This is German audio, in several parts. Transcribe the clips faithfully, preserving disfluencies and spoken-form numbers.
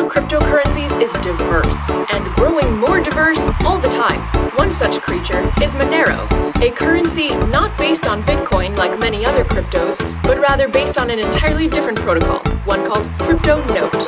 cryptocurrencies is diverse and growing more diverse all the time. One such creature is Monero, a currency not based on Bitcoin like many other cryptos, but rather based on an entirely different protocol, one called CryptoNote.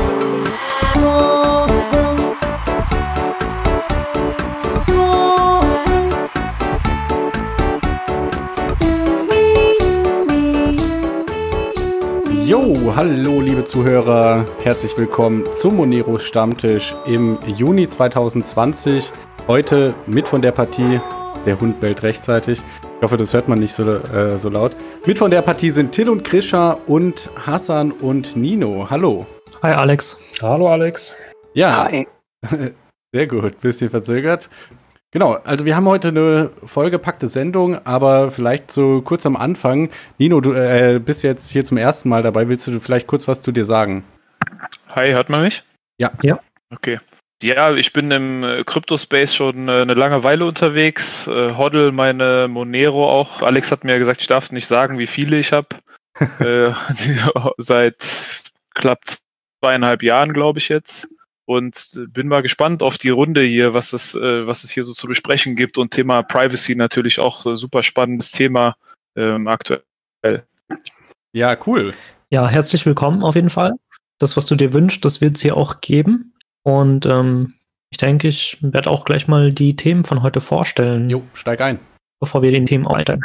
Jo, hallo liebe Zuhörer, herzlich willkommen zum Monero Stammtisch im Juni zwanzig zwanzig. Heute mit von der Partie, der Hund bellt rechtzeitig, ich hoffe, das hört man nicht so, äh, so laut. Mit von der Partie sind Till und Krisha und Hassan und Nino. Hallo. Hi Alex. Hallo Alex. Ja, Hi. Sehr gut, bisschen verzögert. Genau, also wir haben heute eine vollgepackte Sendung, aber vielleicht so kurz am Anfang. Nino, du äh, bist jetzt hier zum ersten Mal dabei. Willst du vielleicht kurz was zu dir sagen? Hi, hört man mich? Ja. Ja. Okay. Ja, ich bin im äh, Crypto-Space schon äh, eine lange Weile unterwegs. Äh, Hoddle meine Monero auch. Alex hat mir gesagt, ich darf nicht sagen, wie viele ich habe. äh, seit knapp zweieinhalb Jahren, glaube ich jetzt. Und bin mal gespannt auf die Runde hier, was es, äh, was es hier so zu besprechen gibt. Und Thema Privacy natürlich auch äh, super spannendes Thema ähm, aktuell. Ja, cool. Ja, herzlich willkommen auf jeden Fall. Das, was du dir wünschst, das wird es hier auch geben. Und ähm, ich denke, ich werde auch gleich mal die Themen von heute vorstellen. Jo, steig ein. Bevor wir den Themen einsteigen.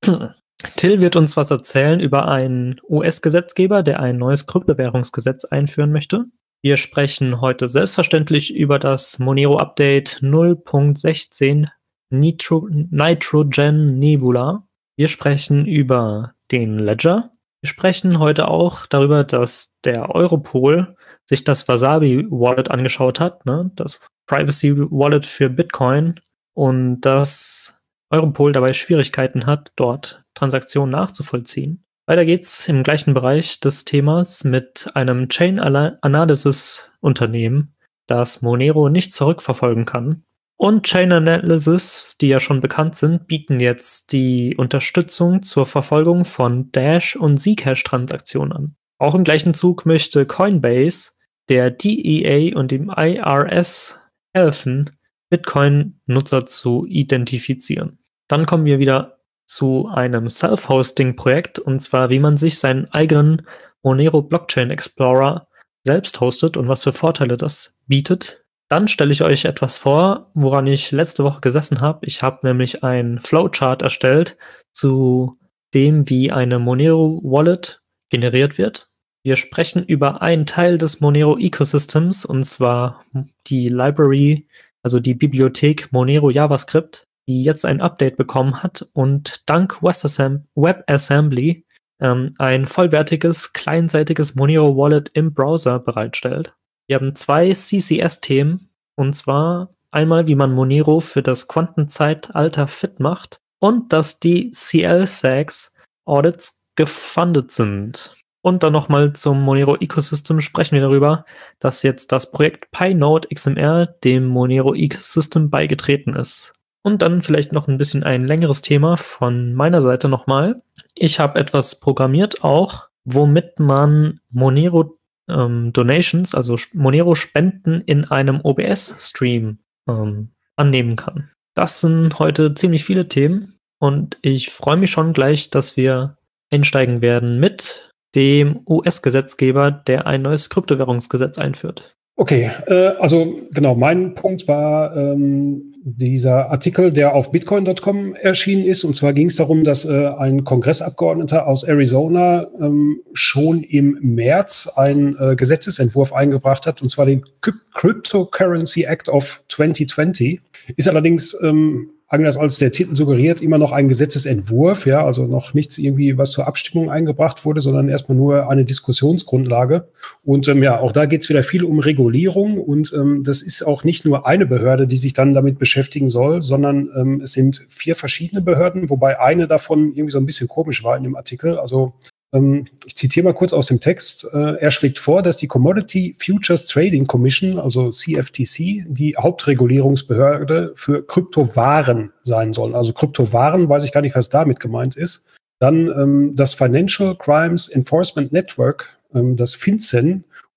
Till wird uns was erzählen über einen U S-Gesetzgeber, der ein neues Kryptowährungsgesetz einführen möchte. Wir sprechen heute selbstverständlich über das Monero-Update null Punkt sechzehn Nitro- Nitrogen Nebula. Wir sprechen über den Ledger. Wir sprechen heute auch darüber, dass der Europol sich das Wasabi-Wallet angeschaut hat, ne? Das Privacy-Wallet für Bitcoin, und dass Europol dabei Schwierigkeiten hat, dort Transaktionen nachzuvollziehen. Weiter geht's im gleichen Bereich des Themas mit einem Chain-Analysis-Unternehmen, das Monero nicht zurückverfolgen kann. Und Chain Analysis, die ja schon bekannt sind, bieten jetzt die Unterstützung zur Verfolgung von Dash- und Zcash-Transaktionen an. Auch im gleichen Zug möchte Coinbase der D E A und dem I R S helfen, Bitcoin-Nutzer zu identifizieren. Dann kommen wir wieder zu einem Self-Hosting-Projekt, und zwar, wie man sich seinen eigenen Monero Blockchain Explorer selbst hostet und was für Vorteile das bietet. Dann stelle ich euch etwas vor, woran ich letzte Woche gesessen habe. Ich habe nämlich ein Flowchart erstellt zu dem, wie eine Monero Wallet generiert wird. Wir sprechen über einen Teil des Monero Ecosystems, und zwar die Library, also die Bibliothek Monero JavaScript, die jetzt ein Update bekommen hat und dank WebAssembly ähm, ein vollwertiges, kleinseitiges Monero Wallet im Browser bereitstellt. Wir haben zwei C C S-Themen, und zwar einmal, wie man Monero für das Quantenzeitalter fit macht und dass die C L-Sags-Audits gefundet sind. Und dann nochmal zum Monero-Ecosystem sprechen wir darüber, dass jetzt das Projekt Pinode X M R dem Monero-Ecosystem beigetreten ist. Und dann vielleicht noch ein bisschen ein längeres Thema von meiner Seite nochmal. Ich habe etwas programmiert auch, womit man Monero ähm, Donations, also Monero Spenden in einem O B S-Stream ähm, annehmen kann. Das sind heute ziemlich viele Themen, und ich freue mich schon gleich, dass wir einsteigen werden mit dem U S-Gesetzgeber, der ein neues Kryptowährungsgesetz einführt. Okay, äh, also genau, mein Punkt war ähm, dieser Artikel, der auf bitcoin Punkt com erschienen ist. Und zwar ging es darum, dass äh, ein Kongressabgeordneter aus Arizona ähm, schon im März einen äh, Gesetzesentwurf eingebracht hat, und zwar den Cryptocurrency Act of zwanzig zwanzig. Ist allerdings, ähm, anders als der Titel suggeriert, immer noch ein Gesetzesentwurf, ja, also noch nichts irgendwie, was zur Abstimmung eingebracht wurde, sondern erstmal nur eine Diskussionsgrundlage. Und ähm, ja, auch da geht es wieder viel um Regulierung, und ähm, das ist auch nicht nur eine Behörde, die sich dann damit beschäftigen soll, sondern ähm, es sind vier verschiedene Behörden, wobei eine davon irgendwie so ein bisschen komisch war in dem Artikel. Also Ähm, ich zitiere mal kurz aus dem Text. Äh, er schlägt vor, dass die Commodity Futures Trading Commission, also C F T C, die Hauptregulierungsbehörde für Kryptowaren sein soll. Also Kryptowaren, weiß ich gar nicht, was damit gemeint ist. Dann ähm, das Financial Crimes Enforcement Network, ähm, das FinCEN,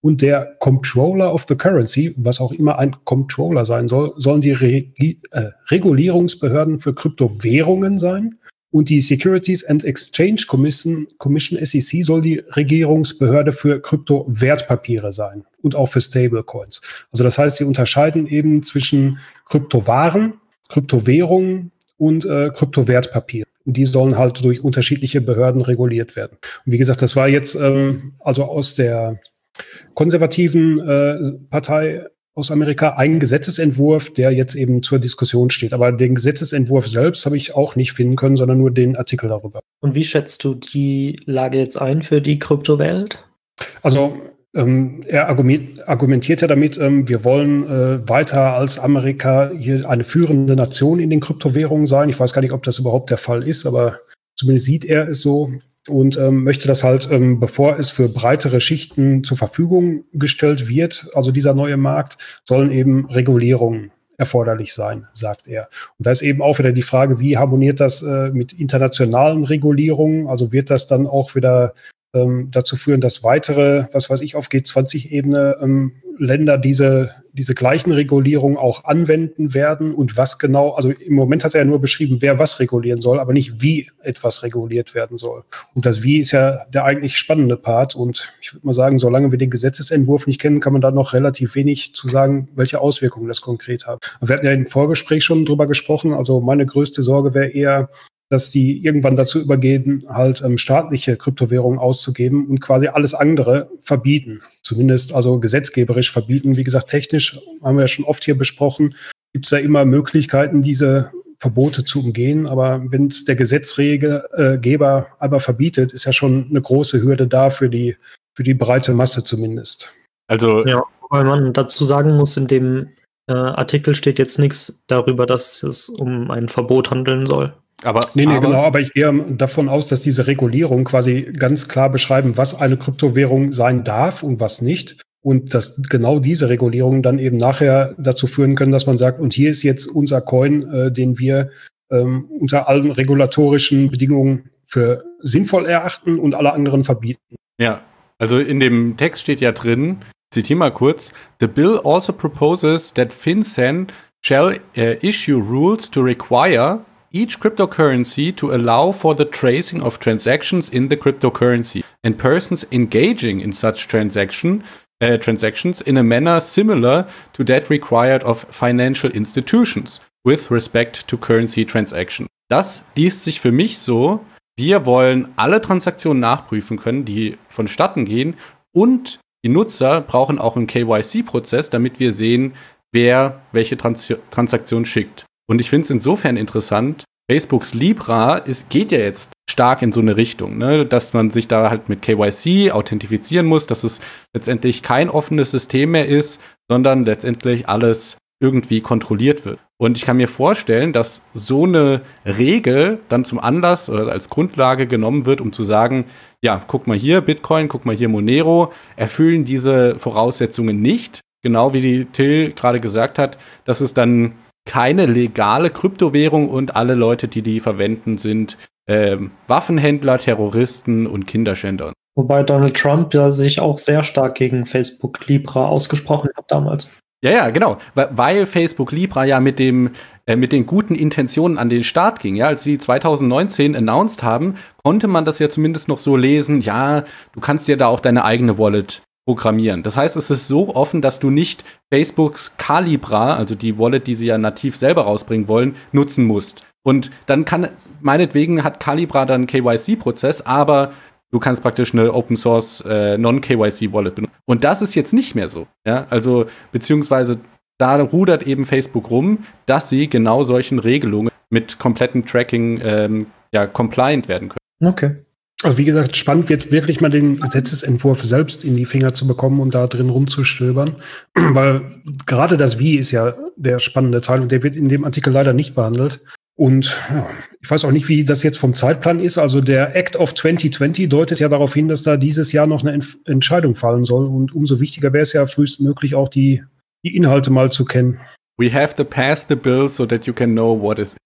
und der Comptroller of the Currency, was auch immer ein Comptroller sein soll, sollen die Re äh, Regulierungsbehörden für Kryptowährungen sein. Und die Securities and Exchange Commission, Commission S E C soll die Regierungsbehörde für Kryptowertpapiere sein und auch für Stablecoins. Also das heißt, sie unterscheiden eben zwischen Kryptowaren, Kryptowährungen und äh, Kryptowertpapier. Und die sollen halt durch unterschiedliche Behörden reguliert werden. Und wie gesagt, das war jetzt ähm, also aus der konservativen äh, Partei aus Amerika ein Gesetzesentwurf, der jetzt eben zur Diskussion steht. Aber den Gesetzesentwurf selbst habe ich auch nicht finden können, sondern nur den Artikel darüber. Und wie schätzt du die Lage jetzt ein für die Kryptowelt? Also ähm, er argumentiert ja damit, ähm, wir wollen äh, weiter als Amerika hier eine führende Nation in den Kryptowährungen sein. Ich weiß gar nicht, ob das überhaupt der Fall ist, aber zumindest sieht er es so. Und ähm, möchte das halt, ähm, bevor es für breitere Schichten zur Verfügung gestellt wird, also dieser neue Markt, sollen eben Regulierungen erforderlich sein, sagt er. Und da ist eben auch wieder die Frage, wie harmoniert das äh, mit internationalen Regulierungen? Also wird das dann auch wieder ähm, dazu führen, dass weitere, was weiß ich, auf G zwanzig Ebene ähm, Länder diese, diese gleichen Regulierungen auch anwenden werden und was genau, also im Moment hat er ja nur beschrieben, wer was regulieren soll, aber nicht wie etwas reguliert werden soll. Und das Wie ist ja der eigentlich spannende Part und ich würde mal sagen, solange wir den Gesetzesentwurf nicht kennen, kann man da noch relativ wenig zu sagen, welche Auswirkungen das konkret hat. Wir hatten ja im Vorgespräch schon drüber gesprochen, also meine größte Sorge wäre eher, dass die irgendwann dazu übergehen, halt ähm, staatliche Kryptowährungen auszugeben und quasi alles andere verbieten. Zumindest also gesetzgeberisch verbieten. Wie gesagt, technisch haben wir ja schon oft hier besprochen, gibt es ja immer Möglichkeiten, diese Verbote zu umgehen. Aber wenn es der Gesetzgeber aber verbietet, ist ja schon eine große Hürde da für die, für die breite Masse zumindest. Also ja, weil man dazu sagen muss, in dem äh, Artikel steht jetzt nichts darüber, dass es um ein Verbot handeln soll. Aber, nee, nee, aber, genau, aber ich gehe davon aus, dass diese Regulierung quasi ganz klar beschreiben, was eine Kryptowährung sein darf und was nicht. Und dass genau diese Regulierungen dann eben nachher dazu führen können, dass man sagt, und hier ist jetzt unser Coin, äh, den wir ähm, unter allen regulatorischen Bedingungen für sinnvoll erachten und alle anderen verbieten. Ja, also in dem Text steht ja drin, zitiere mal kurz, The bill also proposes that FinCEN shall uh, issue rules to require each cryptocurrency to allow for the tracing of transactions in the cryptocurrency and persons engaging in such transaction, uh, transactions in a manner similar to that required of financial institutions with respect to currency transactions. Das liest sich für mich so, wir wollen alle Transaktionen nachprüfen können, die vonstatten gehen und die Nutzer brauchen auch einen K Y C-Prozess, damit wir sehen, wer welche Trans- Transaktion schickt. Und ich finde es insofern interessant, Facebooks Libra ist, geht ja jetzt stark in so eine Richtung, ne? Dass man sich da halt mit K Y C authentifizieren muss, dass es letztendlich kein offenes System mehr ist, sondern letztendlich alles irgendwie kontrolliert wird. Und ich kann mir vorstellen, dass so eine Regel dann zum Anlass oder als Grundlage genommen wird, um zu sagen, ja, guck mal hier, Bitcoin, guck mal hier, Monero, erfüllen diese Voraussetzungen nicht. Genau wie die Till gerade gesagt hat, dass es dann keine legale Kryptowährung und alle Leute, die die verwenden, sind ähm, Waffenhändler, Terroristen und Kinderschänder. Wobei Donald Trump ja sich auch sehr stark gegen Facebook Libra ausgesprochen hat damals. Ja, ja, genau, weil Facebook Libra ja mit dem äh, mit den guten Intentionen an den Start ging. Ja, als sie zwanzig neunzehn announced haben, konnte man das ja zumindest noch so lesen, ja, du kannst ja da auch deine eigene Wallet programmieren. Das heißt, es ist so offen, dass du nicht Facebooks Calibra, also die Wallet, die sie ja nativ selber rausbringen wollen, nutzen musst. Und dann kann, meinetwegen hat Calibra dann einen K Y C-Prozess, aber du kannst praktisch eine Open-Source äh, Non-K Y C-Wallet benutzen. Und das ist jetzt nicht mehr so. Ja? Also, beziehungsweise da rudert eben Facebook rum, dass sie genau solchen Regelungen mit komplettem Tracking ähm, ja, compliant werden können. Okay. Also wie gesagt, spannend wird wirklich mal den Gesetzesentwurf selbst in die Finger zu bekommen und da drin rumzustöbern, weil gerade das Wie ist ja der spannende Teil und der wird in dem Artikel leider nicht behandelt. Und ja, ich weiß auch nicht, wie das jetzt vom Zeitplan ist. Also der Act of zwanzig zwanzig deutet ja darauf hin, dass da dieses Jahr noch eine Ent- Entscheidung fallen soll und umso wichtiger wäre es ja frühestmöglich auch die, die Inhalte mal zu kennen. We have to pass the bill so that you can know what is.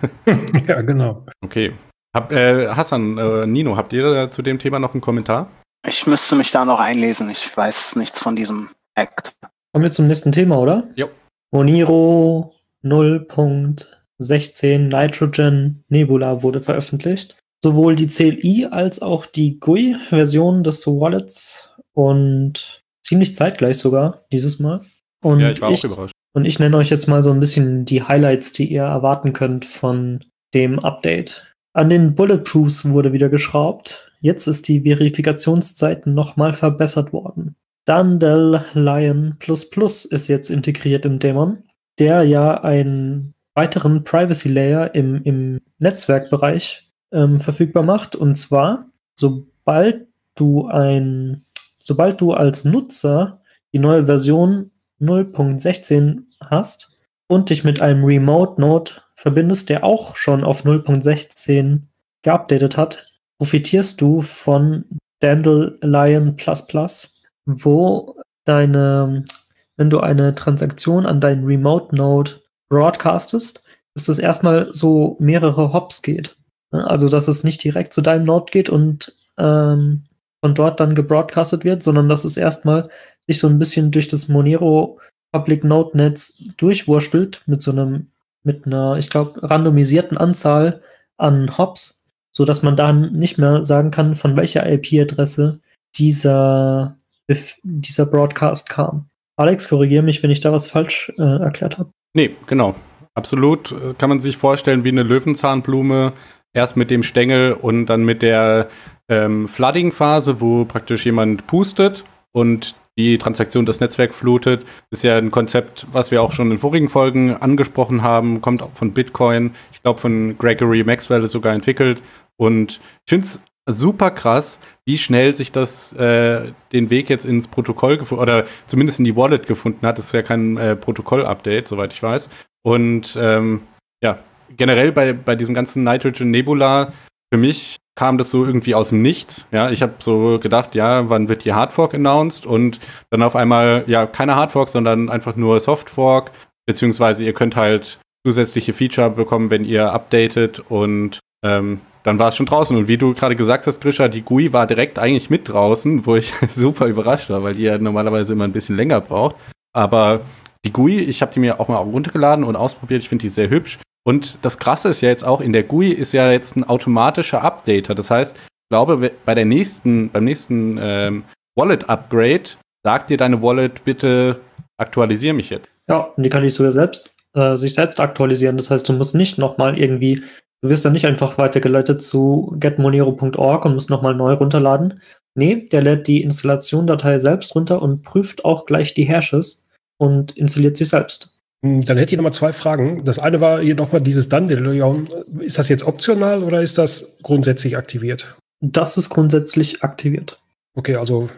Ja, genau. Okay. Hab, äh, Hassan, äh, Nino, habt ihr zu dem Thema noch einen Kommentar? Ich müsste mich da noch einlesen. Ich weiß nichts von diesem Act. Kommen wir zum nächsten Thema, oder? Jo. Monero null Punkt sechzehn Nitrogen Nebula wurde veröffentlicht. Sowohl die C L I als auch die G U I-Version des Wallets und ziemlich zeitgleich sogar dieses Mal. Und Ja, ich war ich, auch überrascht. Und ich nenne euch jetzt mal so ein bisschen die Highlights, die ihr erwarten könnt von dem Update. An den Bulletproofs wurde wieder geschraubt. Jetzt ist die Verifikationszeit nochmal verbessert worden. Dandelion Plus Plus ist jetzt integriert im Daemon, der ja einen weiteren Privacy Layer im, im Netzwerkbereich ähm, verfügbar macht. Und zwar, sobald du ein, sobald du als Nutzer die neue Version null Punkt sechzehn hast und dich mit einem Remote Node verbindest, der auch schon auf null Punkt sechzehn geupdatet hat, profitierst du von Dandelion Plus Plus, wo deine, wenn du eine Transaktion an deinen Remote Node broadcastest, dass es erstmal so mehrere Hops geht. Also, dass es nicht direkt zu deinem Node geht und ähm, von dort dann gebroadcastet wird, sondern dass es erstmal sich so ein bisschen durch das Monero Public Node Netz durchwurstelt mit so einem, mit einer, ich glaube, randomisierten Anzahl an Hops, sodass man dann nicht mehr sagen kann, von welcher I P-Adresse dieser, dieser Broadcast kam. Alex, korrigiere mich, wenn ich da was falsch äh, erklärt habe. Nee, genau. Absolut. Kann man sich vorstellen wie eine Löwenzahnblume. Erst mit dem Stängel und dann mit der ähm, Flooding-Phase, wo praktisch jemand pustet und die Transaktion das Netzwerk flutet. Ist ja ein Konzept, was wir auch schon in vorigen Folgen angesprochen haben. Kommt auch von Bitcoin. Ich glaube, von Gregory Maxwell ist sogar entwickelt. Und ich finde es super krass, wie schnell sich das äh, den Weg jetzt ins Protokoll gefunden oder zumindest in die Wallet gefunden hat. Das ist ja kein äh, Protokoll-Update, soweit ich weiß. Und ähm, ja, generell bei, bei diesem ganzen Nitrogen Nebula, für mich kam das so irgendwie aus dem Nichts. Ja, ich habe so gedacht, ja, wann wird die Hardfork announced? Und dann auf einmal, ja, keine Hardfork, sondern einfach nur Softfork. Beziehungsweise ihr könnt halt zusätzliche Feature bekommen, wenn ihr updatet. Und ähm, dann war es schon draußen. Und wie du gerade gesagt hast, Grisha, die G U I war direkt eigentlich mit draußen, wo ich super überrascht war, weil die ja normalerweise immer ein bisschen länger braucht. Aber die G U I, ich habe die mir auch mal runtergeladen und ausprobiert. Ich finde die sehr hübsch. Und das Krasse ist ja jetzt auch, in der G U I ist ja jetzt ein automatischer Updater. Das heißt, ich glaube, bei der nächsten, beim nächsten ähm, Wallet-Upgrade sagt dir deine Wallet, bitte aktualisiere mich jetzt. Ja, und die kann ich sogar selbst, äh, sich selbst aktualisieren. Das heißt, du musst nicht nochmal irgendwie, du wirst dann nicht einfach weitergeleitet zu get monero punkt org und musst nochmal neu runterladen. Nee, der lädt die Installation-Datei selbst runter und prüft auch gleich die Hashes und installiert sich selbst. Dann hätte ich noch mal zwei Fragen. Das eine war hier noch mal dieses Dandelion. Ist das jetzt optional oder ist das grundsätzlich aktiviert? Das ist grundsätzlich aktiviert. Okay, also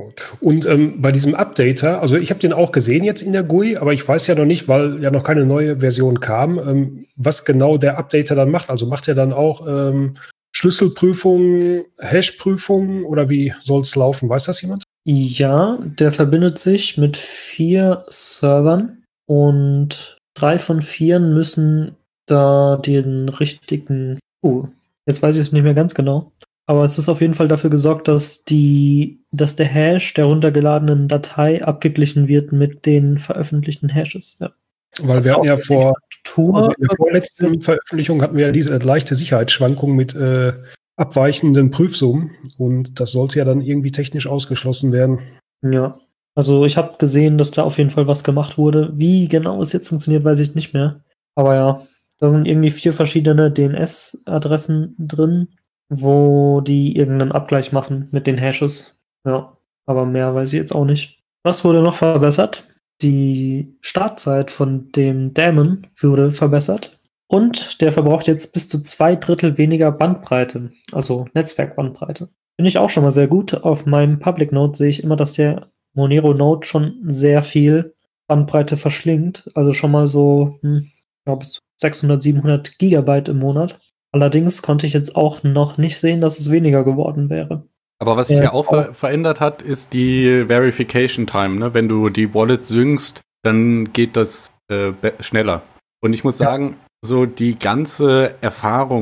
und ähm, bei diesem Updater, also ich habe den auch gesehen jetzt in der G U I, aber ich weiß ja noch nicht, weil ja noch keine neue Version kam, ähm, was genau der Updater dann macht. Also macht er dann auch ähm, Schlüsselprüfungen, Hashprüfungen oder wie soll es laufen? Weiß das jemand? Ja, der verbindet sich mit vier Servern. Und drei von vier müssen da den richtigen, uh, jetzt weiß ich es nicht mehr ganz genau, aber es ist auf jeden Fall dafür gesorgt, dass die, dass der Hash der runtergeladenen Datei abgeglichen wird mit den veröffentlichten Hashes. Ja. Weil wir hatten ja vor Tour, in der vorletzten Veröffentlichung hatten wir ja diese leichte Sicherheitsschwankung mit äh, abweichenden Prüfsummen und das sollte ja dann irgendwie technisch ausgeschlossen werden. Ja. Also ich habe gesehen, dass da auf jeden Fall was gemacht wurde. Wie genau es jetzt funktioniert, weiß ich nicht mehr. Aber ja, da sind irgendwie vier verschiedene D N S-Adressen drin, wo die irgendeinen Abgleich machen mit den Hashes. Ja, aber mehr weiß ich jetzt auch nicht. Was wurde noch verbessert? Die Startzeit von dem Daemon wurde verbessert. Und der verbraucht jetzt bis zu zwei Drittel weniger Bandbreite, also Netzwerkbandbreite. Finde ich auch schon mal sehr gut. Auf meinem Public Node sehe ich immer, dass der Monero Node schon sehr viel Bandbreite verschlingt. Also schon mal so, hm, ich glaube, bis zu sechshundert, siebenhundert Gigabyte im Monat. Allerdings konnte ich jetzt auch noch nicht sehen, dass es weniger geworden wäre. Aber was sich ja auch ver- verändert hat, ist die Verification Time. Ne? Wenn du die Wallet syncst, dann geht das äh, be- schneller. Und ich muss sagen, ja. so die ganze Erfahrung,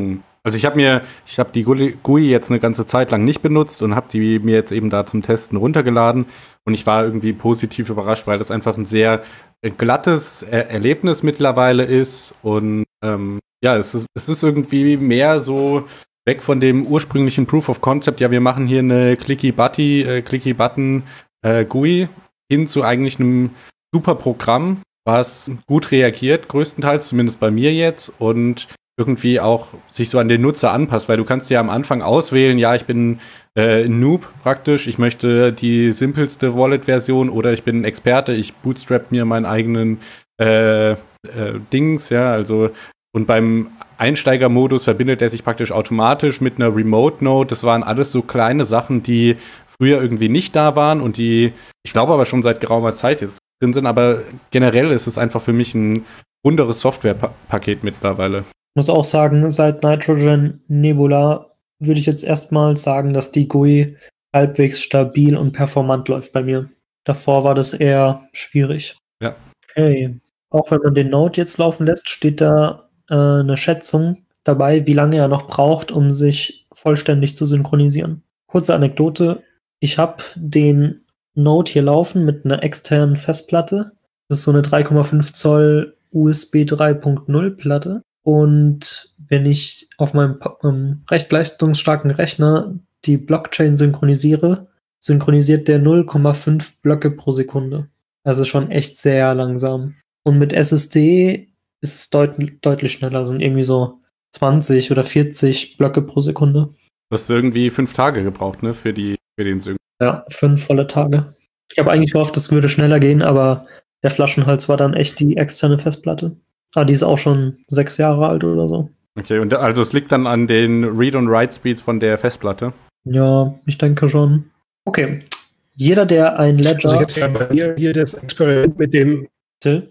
Also ich habe mir, ich habe die G U I jetzt eine ganze Zeit lang nicht benutzt und habe die mir jetzt eben da zum Testen runtergeladen und ich war irgendwie positiv überrascht, weil das einfach ein sehr glattes er Erlebnis mittlerweile ist und ähm, ja, es ist, es ist irgendwie mehr so weg von dem ursprünglichen Proof of Concept, ja, wir machen hier eine Clicky-Butty, äh, Clicky-Button äh, G U I hin zu eigentlich einem super Programm, was gut reagiert, größtenteils, zumindest bei mir jetzt und irgendwie auch sich so an den Nutzer anpasst, weil du kannst ja am Anfang auswählen, ja, ich bin äh, ein Noob praktisch, ich möchte die simpelste Wallet-Version oder ich bin ein Experte, ich bootstrap mir meinen eigenen äh, äh, Dings, ja, also und beim Einsteigermodus verbindet er sich praktisch automatisch mit einer Remote-Node. Das waren alles so kleine Sachen, die früher irgendwie nicht da waren und die, ich glaube aber schon seit geraumer Zeit jetzt drin sind, aber generell ist es einfach für mich ein runderes Softwarepaket mittlerweile. Ich muss auch sagen, seit Nitrogen Nebula würde ich jetzt erstmal sagen, dass die G U I halbwegs stabil und performant läuft bei mir. Davor war das eher schwierig. Ja. Okay. Auch wenn man den Node jetzt laufen lässt, steht da äh, eine Schätzung dabei, wie lange er noch braucht, um sich vollständig zu synchronisieren. Kurze Anekdote. Ich habe den Node hier laufen mit einer externen Festplatte. Das ist so eine drei Komma fünf Zoll U S B drei Punkt null Platte. Und wenn ich auf meinem ähm, recht leistungsstarken Rechner die Blockchain synchronisiere, synchronisiert der null Komma fünf Blöcke pro Sekunde. Also schon echt sehr langsam. Und mit S S D ist es deut deutlich schneller, sind irgendwie so zwanzig oder vierzig Blöcke pro Sekunde. Du hast irgendwie fünf Tage gebraucht, ne, für, die, für den Sync. Ja, fünf volle Tage. Ich habe eigentlich gehofft, es würde schneller gehen, aber der Flaschenhals war dann echt die externe Festplatte. Ah, die ist auch schon sechs Jahre alt oder so. Okay, und also es liegt dann an den Read- und Write-Speeds von der Festplatte? Ja, ich denke schon. Okay. Jeder, der ein Ledger... Also jetzt ja bei mir hier das Experiment mit dem... Till?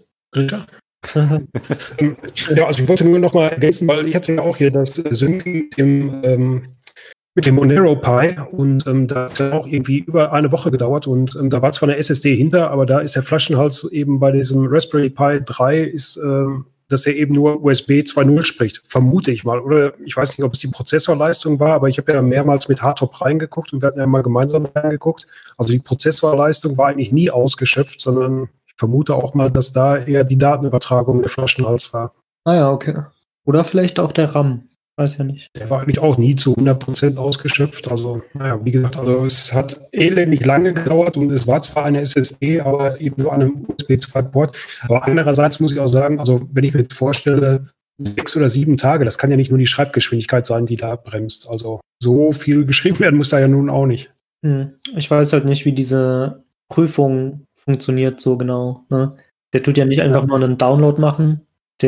Ja, also ich wollte nur noch mal ergänzen, weil ich hatte ja auch hier das Sync mit dem, ähm, mit dem Monero Pi und ähm, da hat es auch irgendwie über eine Woche gedauert und ähm, da war zwar eine S S D hinter, aber da ist der Flaschenhals eben bei diesem Raspberry Pi drei ist, ähm, dass er eben nur U S B zwei Punkt null spricht, vermute ich mal. Oder ich weiß nicht, ob es die Prozessorleistung war, aber ich habe ja mehrmals mit Hardtop reingeguckt und wir hatten ja mal gemeinsam reingeguckt. Also die Prozessorleistung war eigentlich nie ausgeschöpft, sondern ich vermute auch mal, dass da eher die Datenübertragung der Flaschenhals war. Ah ja, okay. Oder vielleicht auch der RAM. Weiß ja nicht. Der war eigentlich auch nie zu hundert Prozent ausgeschöpft. Also, naja, wie gesagt, also es hat elendig lange gedauert und es war zwar eine S S D, aber eben nur an einem U S B zwei Port. Aber andererseits muss ich auch sagen, also wenn ich mir jetzt vorstelle, sechs oder sieben Tage, das kann ja nicht nur die Schreibgeschwindigkeit sein, die da bremst. Also so viel geschrieben werden muss da ja nun auch nicht. Hm. Ich weiß halt nicht, wie diese Prüfung funktioniert so genau. Ne? Der tut ja nicht einfach nur einen Download machen,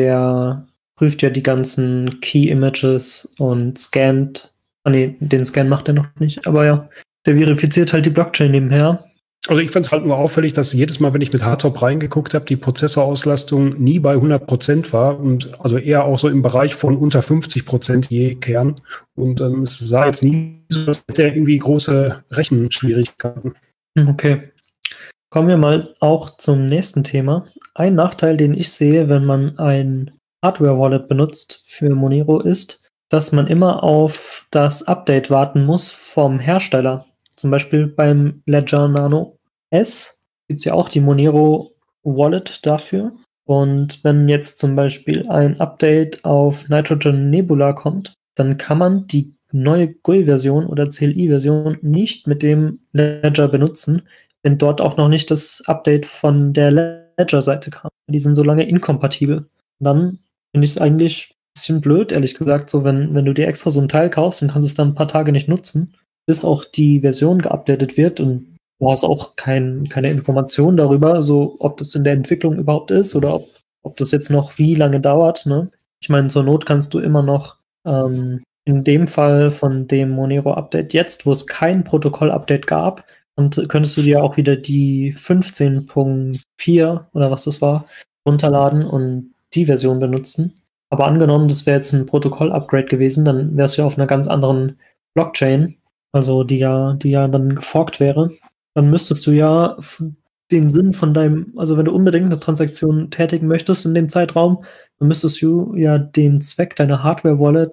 der prüft ja die ganzen Key-Images und scannt. Ah ne, den Scan macht er noch nicht, aber ja, der verifiziert halt die Blockchain nebenher. Also ich fand es halt nur auffällig, dass jedes Mal, wenn ich mit Hardtop reingeguckt habe, die Prozessorauslastung nie bei hundert Prozent war und also eher auch so im Bereich von unter fünfzig Prozent je Kern. Und ähm, es sah jetzt nie so, als hätte er irgendwie große Rechenschwierigkeiten. Okay. Kommen wir mal auch zum nächsten Thema. Ein Nachteil, den ich sehe, wenn man ein Hardware-Wallet benutzt für Monero, ist, dass man immer auf das Update warten muss vom Hersteller. Zum Beispiel beim Ledger Nano S gibt es ja auch die Monero Wallet dafür. Und wenn jetzt zum Beispiel ein Update auf Nitrogen Nebula kommt, dann kann man die neue G U I-Version oder C L I-Version nicht mit dem Ledger benutzen, wenn dort auch noch nicht das Update von der Ledger-Seite kam. Die sind so lange inkompatibel. Dann finde ich es eigentlich ein bisschen blöd, ehrlich gesagt, so wenn, wenn du dir extra so ein Teil kaufst, dann kannst du es dann ein paar Tage nicht nutzen, bis auch die Version geupdatet wird und du hast auch kein, keine Information darüber, so ob das in der Entwicklung überhaupt ist oder ob, ob das jetzt noch wie lange dauert. Ne? Ich meine, zur Not kannst du immer noch ähm, in dem Fall von dem Monero-Update jetzt, wo es kein Protokoll-Update gab, und könntest du dir auch wieder die fünfzehn Punkt vier oder was das war, runterladen und die Version benutzen. Aber angenommen, das wäre jetzt ein Protokoll-Upgrade gewesen, dann wärst du ja auf einer ganz anderen Blockchain, also die ja, die ja dann geforkt wäre. Dann müsstest du ja den Sinn von deinem, also wenn du unbedingt eine Transaktion tätigen möchtest in dem Zeitraum, dann müsstest du ja den Zweck deiner Hardware-Wallet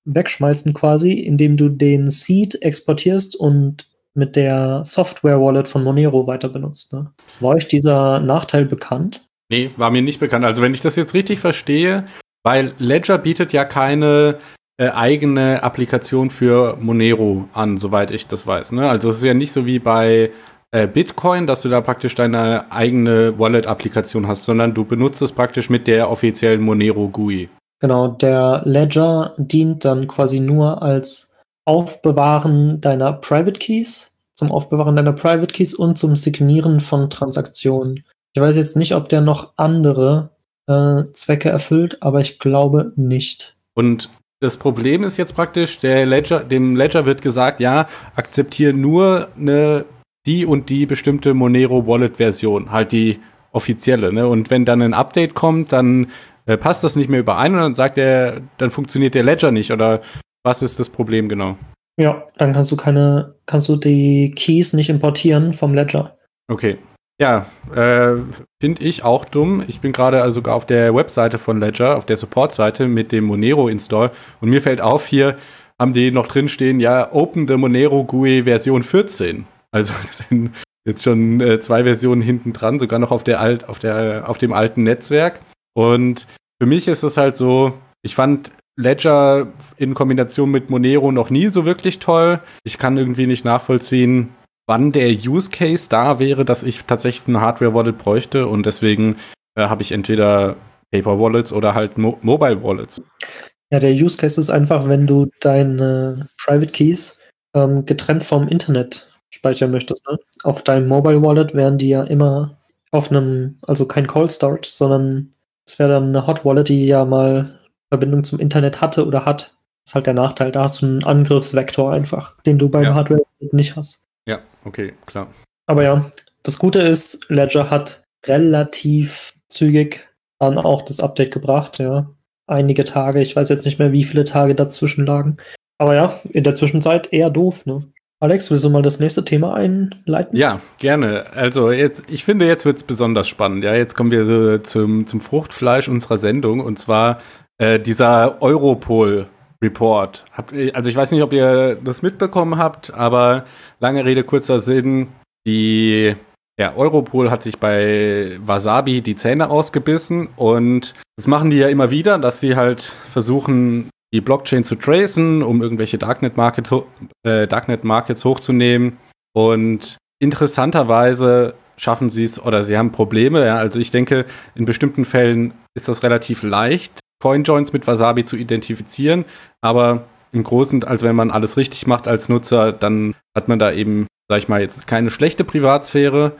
wegschmeißen quasi, indem du den Seed exportierst und mit der Software-Wallet von Monero weiter benutzt. Ne? War euch dieser Nachteil bekannt? Nee, war mir nicht bekannt. Also wenn ich das jetzt richtig verstehe, weil Ledger bietet ja keine äh, eigene Applikation für Monero an, soweit ich das weiß. Ne? Also es ist ja nicht so wie bei äh, Bitcoin, dass du da praktisch deine eigene Wallet-Applikation hast, sondern du benutzt es praktisch mit der offiziellen Monero-G U I. Genau, der Ledger dient dann quasi nur als Aufbewahren deiner Private Keys, zum Aufbewahren deiner Private Keys und zum Signieren von Transaktionen. Ich weiß jetzt nicht, ob der noch andere äh, Zwecke erfüllt, aber ich glaube nicht. Und das Problem ist jetzt praktisch, der Ledger, dem Ledger wird gesagt, ja, akzeptiere nur eine, die und die bestimmte Monero Wallet-Version, halt die offizielle. Ne? Und wenn dann ein Update kommt, dann äh, passt das nicht mehr überein und dann sagt er, dann funktioniert der Ledger nicht oder was ist das Problem genau? Ja, dann kannst du keine, kannst du die Keys nicht importieren vom Ledger. Okay. Ja, äh, finde ich auch dumm. Ich bin gerade also sogar auf der Webseite von Ledger, auf der Support-Seite mit dem Monero-Install und mir fällt auf, hier haben die noch drin stehen, ja, Open the Monero G U I Version vierzehn. Also das sind jetzt schon äh, zwei Versionen hinten dran, sogar noch auf der alt, auf der, auf dem alten Netzwerk. Und für mich ist es halt so, ich fand Ledger in Kombination mit Monero noch nie so wirklich toll. Ich kann irgendwie nicht nachvollziehen, wann der Use Case da wäre, dass ich tatsächlich eine Hardware-Wallet bräuchte und deswegen äh, habe ich entweder Paper-Wallets oder halt Mo- Mobile-Wallets. Ja, der Use Case ist einfach, wenn du deine Private Keys ähm, getrennt vom Internet speichern möchtest. Ne? Auf deinem Mobile-Wallet wären die ja immer auf einem, also kein Cold Storage, sondern es wäre dann eine Hot Wallet, die ja mal Verbindung zum Internet hatte oder hat. Das ist halt der Nachteil. Da hast du einen Angriffsvektor einfach, den du beim Ja. Hardware nicht hast. Ja, okay, klar. Aber ja, das Gute ist, Ledger hat relativ zügig dann auch das Update gebracht, ja. Einige Tage, ich weiß jetzt nicht mehr, wie viele Tage dazwischen lagen. Aber ja, in der Zwischenzeit eher doof, ne? Alex, willst du mal das nächste Thema einleiten? Ja, gerne. Also jetzt, ich finde, jetzt wird es besonders spannend. Ja, jetzt kommen wir so zum, zum Fruchtfleisch unserer Sendung und zwar äh, dieser Europol-Report. Habt ihr- Also ich weiß nicht, ob ihr das mitbekommen habt, aber lange Rede, kurzer Sinn, die ja, Europol hat sich bei Wasabi die Zähne ausgebissen und das machen die ja immer wieder, dass sie halt versuchen, die Blockchain zu tracen, um irgendwelche Darknet, Market, ho- äh, Darknet Markets hochzunehmen. Und interessanterweise schaffen sie es oder sie haben Probleme. Ja, also ich denke, in bestimmten Fällen ist das relativ leicht, Coinjoins mit Wasabi zu identifizieren. Aber im Großen, also wenn man alles richtig macht als Nutzer, dann hat man da eben, sag ich mal, jetzt keine schlechte Privatsphäre.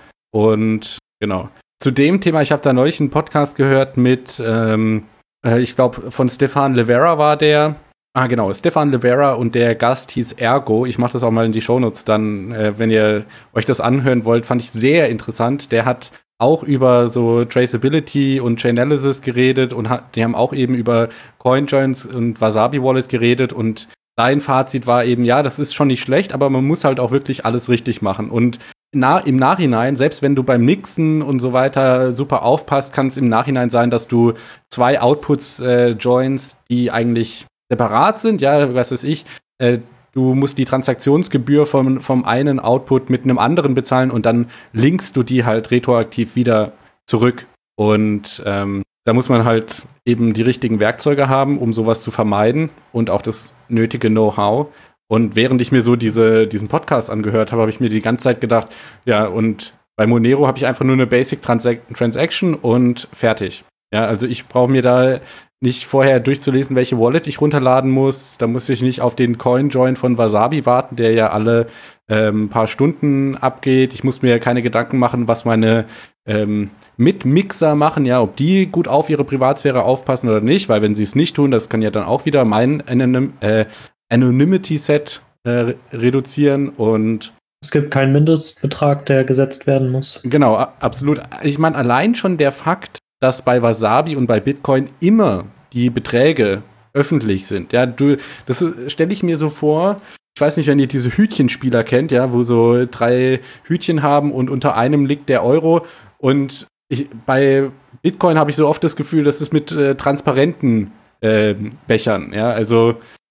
Und genau. Zu dem Thema, ich habe da neulich einen Podcast gehört mit ähm, äh, ich glaube, von Stefan Livera war der. Ah, genau, Stefan Livera und der Gast hieß Ergo. Ich mache das auch mal in die Shownotes dann, äh, wenn ihr euch das anhören wollt. Fand ich sehr interessant. Der hat auch über so Traceability und Chainalysis geredet und hat, die haben auch eben über Coinjoins und Wasabi Wallet geredet und sein Fazit war eben, ja, das ist schon nicht schlecht, aber man muss halt auch wirklich alles richtig machen. Und na, im Nachhinein, selbst wenn du beim Mixen und so weiter super aufpasst, kann es im Nachhinein sein, dass du zwei Outputs äh, joins, die eigentlich separat sind, ja, was weiß ich, äh, du musst die Transaktionsgebühr vom, vom einen Output mit einem anderen bezahlen und dann linkst du die halt retroaktiv wieder zurück. Und ähm, da muss man halt eben die richtigen Werkzeuge haben, um sowas zu vermeiden und auch das nötige Know-how. Und während ich mir so diese, diesen Podcast angehört habe, habe ich mir die ganze Zeit gedacht, ja, und bei Monero habe ich einfach nur eine Basic Transac- Transaction und fertig. Ja, also ich brauche mir da nicht vorher durchzulesen, welche Wallet ich runterladen muss. Da muss ich nicht auf den Coin-Join von Wasabi warten, der ja alle ähm, paar Stunden abgeht. Ich muss mir keine Gedanken machen, was meine ähm, Mitmixer machen, ja, ob die gut auf ihre Privatsphäre aufpassen oder nicht, weil wenn sie es nicht tun, das kann ja dann auch wieder mein Anonym, äh, Anonymity-Set äh, re- reduzieren und Es gibt keinen Mindestbetrag, der gesetzt werden muss. genau, a- absolut. Ich meine, allein schon der Fakt, dass bei Wasabi und bei Bitcoin immer die Beträge öffentlich sind. Ja, du, das stelle ich mir so vor. Ich weiß nicht, wenn ihr diese Hütchenspieler kennt, ja, wo so drei Hütchen haben und unter einem liegt der Euro. Und ich, bei Bitcoin habe ich so oft das Gefühl, das ist mit äh, transparenten äh, Bechern. Ja, also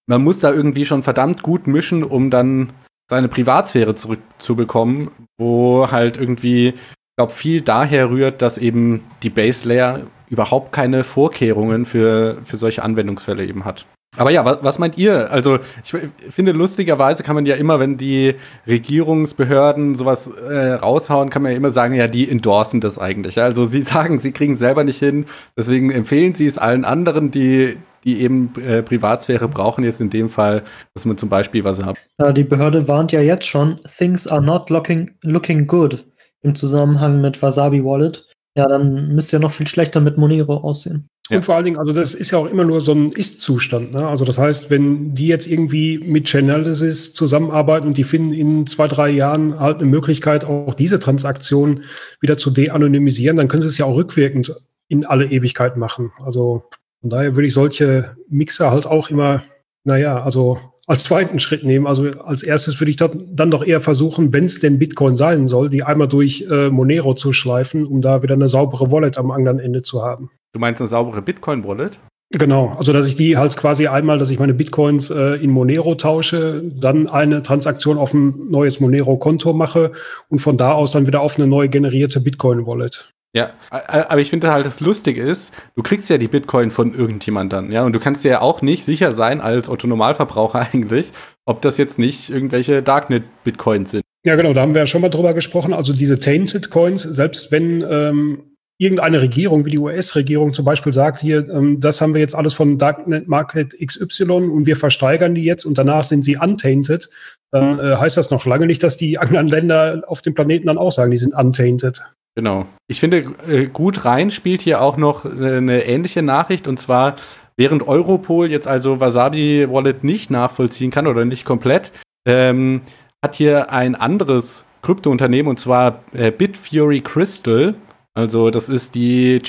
man muss da irgendwie schon verdammt gut mischen, um dann seine Privatsphäre zurückzubekommen, wo halt irgendwie, ich glaube, viel daher rührt, dass eben die Base Layer überhaupt keine Vorkehrungen für, für solche Anwendungsfälle eben hat. Aber ja, was, was meint ihr? Also ich finde, lustigerweise kann man ja immer, wenn die Regierungsbehörden sowas äh, raushauen, kann man ja immer sagen, ja, die endorsen das eigentlich. Also sie sagen, sie kriegen es selber nicht hin, deswegen empfehlen sie es allen anderen, die, die eben äh, Privatsphäre brauchen, jetzt in dem Fall, dass man zum Beispiel was hat. Ja, die Behörde warnt ja jetzt schon, things are not looking, looking good im Zusammenhang mit Wasabi Wallet. Ja, dann müsste ja noch viel schlechter mit Monero aussehen. Und ja. vor allen Dingen, also das ist ja auch immer nur so ein Ist-Zustand. Ne? Also das heißt, wenn die jetzt irgendwie mit Chainalysis zusammenarbeiten und die finden in zwei, drei Jahren halt eine Möglichkeit, auch diese Transaktion wieder zu de-anonymisieren, dann können sie es ja auch rückwirkend in alle Ewigkeit machen. Also von daher würde ich solche Mixer halt auch immer, naja, also als zweiten Schritt nehmen. Also als erstes würde ich dann doch eher versuchen, wenn es denn Bitcoin sein soll, die einmal durch äh, Monero zu schleifen, um da wieder eine saubere Wallet am anderen Ende zu haben. Du meinst eine saubere Bitcoin-Wallet? Genau, also dass ich die halt quasi einmal, dass ich meine Bitcoins äh, in Monero tausche, dann eine Transaktion auf ein neues Monero-Konto mache und von da aus dann wieder auf eine neu generierte Bitcoin-Wallet. Ja, aber ich finde halt, das Lustige ist, du kriegst ja die Bitcoin von irgendjemand dann, ja, und du kannst dir ja auch nicht sicher sein, als Otto-Normalverbraucher eigentlich, ob das jetzt nicht irgendwelche Darknet-Bitcoins sind. Ja, genau, da haben wir ja schon mal drüber gesprochen, also diese Tainted Coins, selbst wenn ähm, irgendeine Regierung, wie die U S-Regierung zum Beispiel sagt, hier, ähm, das haben wir jetzt alles von Darknet Market X Y und wir versteigern die jetzt und danach sind sie untainted, dann äh, heißt das noch lange nicht, dass die anderen Länder auf dem Planeten dann auch sagen, die sind untainted. Genau. Ich finde, äh, gut rein spielt hier auch noch äh, eine ähnliche Nachricht, und zwar, während Europol jetzt also Wasabi Wallet nicht nachvollziehen kann oder nicht komplett, ähm, hat hier ein anderes Kryptounternehmen, und zwar äh, Bitfury Crystal, also das ist die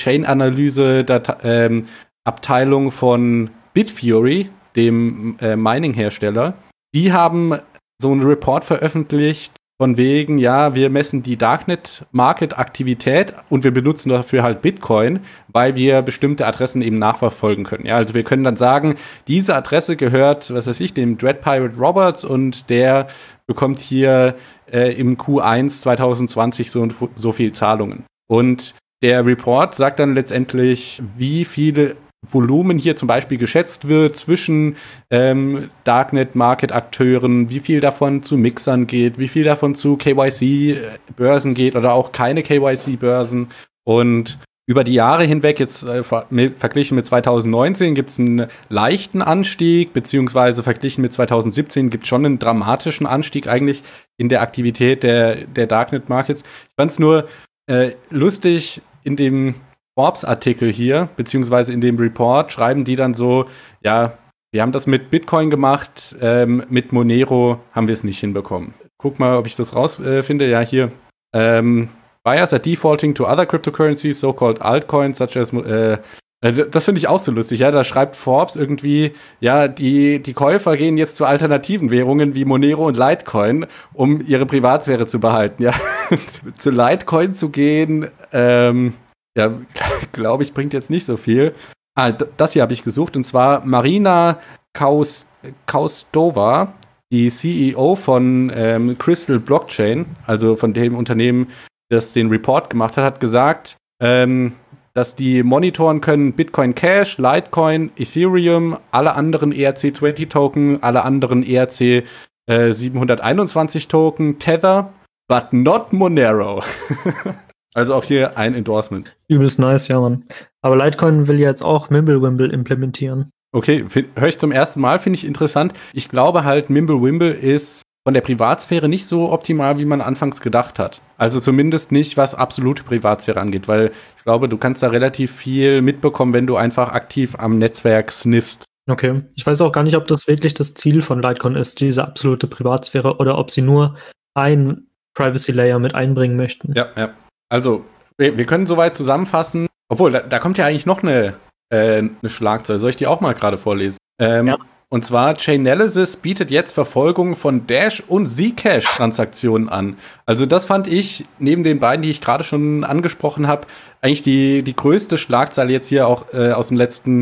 Chain-Analyse-Abteilung ähm, von Bitfury, dem äh, Mining-Hersteller. Die haben so einen Report veröffentlicht, von wegen, ja, wir messen die Darknet-Market-Aktivität und wir benutzen dafür halt Bitcoin, weil wir bestimmte Adressen eben nachverfolgen können. Ja, also wir können dann sagen, diese Adresse gehört, was weiß ich, dem Dread Pirate Roberts und der bekommt hier äh, im Q eins zwanzig zwanzig so und so viel Zahlungen. Und der Report sagt dann letztendlich, wie viele Volumen hier zum Beispiel geschätzt wird zwischen ähm, Darknet-Market-Akteuren, wie viel davon zu Mixern geht, wie viel davon zu K Y C-Börsen geht oder auch keine K Y C-Börsen. Und über die Jahre hinweg, jetzt äh, ver- verglichen mit zwanzig neunzehn, gibt es einen leichten Anstieg, beziehungsweise verglichen mit zwanzig siebzehn gibt es schon einen dramatischen Anstieg eigentlich in der Aktivität der, der Darknet-Markets. Ich fand es nur äh, lustig, in dem Forbes-Artikel hier, beziehungsweise in dem Report, schreiben die dann so, ja, wir haben das mit Bitcoin gemacht, ähm, mit Monero haben wir es nicht hinbekommen. Guck mal, ob ich das rausfinde. Äh, ja, hier. Ähm, Buyers are defaulting to other cryptocurrencies, so-called altcoins, such as äh, das finde ich auch so lustig, ja, da schreibt Forbes irgendwie, ja, die, die Käufer gehen jetzt zu alternativen Währungen wie Monero und Litecoin, um ihre Privatsphäre zu behalten, ja. Zu Litecoin zu gehen, ähm, ja, glaube ich, bringt jetzt nicht so viel. Ah, d- das hier habe ich gesucht, und zwar Marina Kaus- Kaustova, die C E O von ähm, Crystal Blockchain, also von dem Unternehmen, das den Report gemacht hat, hat gesagt, ähm, dass die monitoren können Bitcoin Cash, Litecoin, Ethereum, alle anderen E R C zwanzig Token, alle anderen E R C äh, siebenhunderteinundzwanzig Token, Tether, but not Monero. Also auch hier ein Endorsement. Übelst nice, ja, Mann. Aber Litecoin will jetzt auch Mimblewimble implementieren. Okay, höre ich zum ersten Mal, finde ich interessant. Ich glaube halt, Mimblewimble ist von der Privatsphäre nicht so optimal, wie man anfangs gedacht hat. Also zumindest nicht, was absolute Privatsphäre angeht, weil ich glaube, du kannst da relativ viel mitbekommen, wenn du einfach aktiv am Netzwerk sniffst. Okay, ich weiß auch gar nicht, ob das wirklich das Ziel von Litecoin ist, diese absolute Privatsphäre, oder ob sie nur ein Privacy Layer mit einbringen möchten. Ja, ja. Also, wir, wir können soweit zusammenfassen. Obwohl, da, da kommt ja eigentlich noch eine, äh, eine Schlagzeile. Soll ich die auch mal gerade vorlesen? Ähm, Ja. Und zwar, Chainalysis bietet jetzt Verfolgung von Dash- und Zcash-Transaktionen an. Also das fand ich, neben den beiden, die ich gerade schon angesprochen habe, eigentlich die, die größte Schlagzeile jetzt hier auch äh, aus dem letzten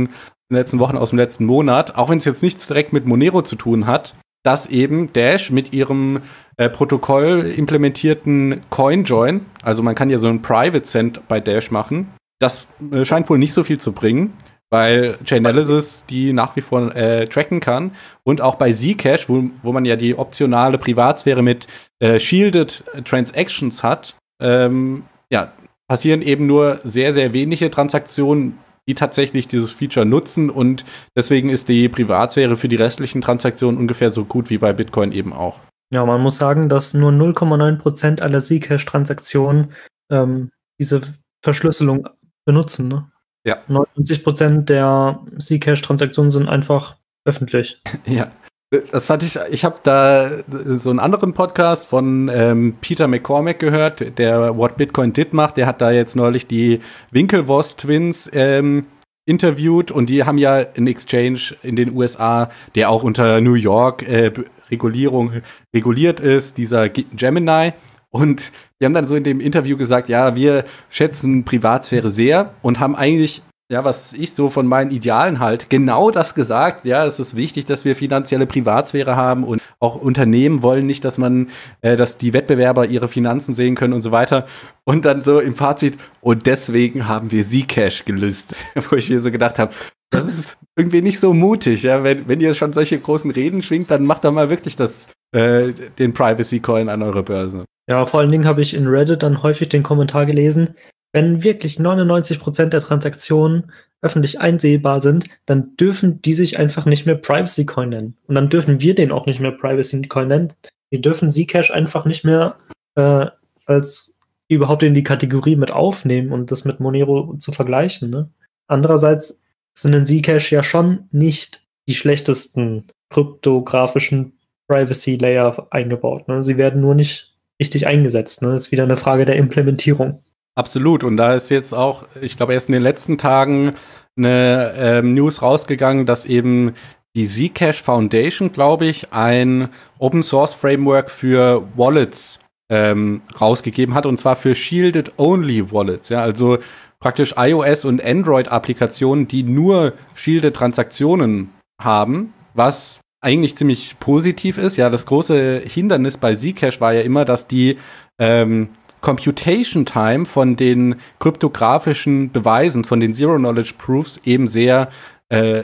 in den letzten Wochen, aus dem letzten Monat, auch wenn es jetzt nichts direkt mit Monero zu tun hat, dass eben Dash mit ihrem äh, Protokoll implementierten CoinJoin, also man kann ja so einen Private Cent bei Dash machen, das äh, scheint wohl nicht so viel zu bringen, weil Chainalysis die nach wie vor äh, tracken kann und auch bei Zcash, wo, wo man ja die optionale Privatsphäre mit äh, Shielded Transactions hat, ähm, ja, passieren eben nur sehr, sehr wenige Transaktionen, die tatsächlich dieses Feature nutzen und deswegen ist die Privatsphäre für die restlichen Transaktionen ungefähr so gut wie bei Bitcoin eben auch. Ja, man muss sagen, dass nur null Komma neun Prozent aller Zcash-Transaktionen ähm, diese Verschlüsselung benutzen, ne? Ja. neunundneunzig Prozent der Zcash-Transaktionen sind einfach öffentlich. Ja, das fand ich, ich habe da so einen anderen Podcast von ähm, Peter McCormack gehört, der What Bitcoin Did macht, der hat da jetzt neulich die Winklevoss-Twins ähm, interviewt und die haben ja einen Exchange in den U S A, der auch unter New York äh, Regulierung reguliert ist, dieser Gemini. Und die haben dann so in dem Interview gesagt, ja, wir schätzen Privatsphäre sehr und haben eigentlich, ja, was ich so von meinen Idealen halt, genau das gesagt, ja, es ist wichtig, dass wir finanzielle Privatsphäre haben und auch Unternehmen wollen nicht, dass man, äh, dass die Wettbewerber ihre Finanzen sehen können und so weiter. Und dann so im Fazit, und deswegen haben wir Zcash gelöst, wo ich mir so gedacht habe, das ist irgendwie nicht so mutig, ja, wenn, wenn ihr schon solche großen Reden schwingt, dann macht doch mal wirklich das, äh, den Privacy-Coin an eure Börse. Ja, vor allen Dingen habe ich in Reddit dann häufig den Kommentar gelesen, wenn wirklich neunundneunzig Prozent der Transaktionen öffentlich einsehbar sind, dann dürfen die sich einfach nicht mehr Privacy Coin nennen. Und dann dürfen wir den auch nicht mehr Privacy Coin nennen. Wir dürfen Zcash einfach nicht mehr äh, als überhaupt in die Kategorie mit aufnehmen und das mit Monero zu vergleichen. Ne? Andererseits sind in Zcash ja schon nicht die schlechtesten kryptografischen Privacy Layer eingebaut. Ne? Sie werden nur nicht richtig eingesetzt. Ne? Das ist wieder eine Frage der Implementierung. Absolut. Und da ist jetzt auch, ich glaube, erst in den letzten Tagen eine ähm, News rausgegangen, dass eben die Zcash Foundation, glaube ich, ein Open-Source-Framework für Wallets ähm, rausgegeben hat, und zwar für Shielded-Only Wallets. Ja? Also praktisch iOS- und Android-Applikationen, die nur Shielded-Transaktionen haben, was eigentlich ziemlich positiv ist. Ja, das große Hindernis bei Zcash war ja immer, dass die ähm, Computation Time von den kryptografischen Beweisen, von den Zero-Knowledge-Proofs eben sehr äh,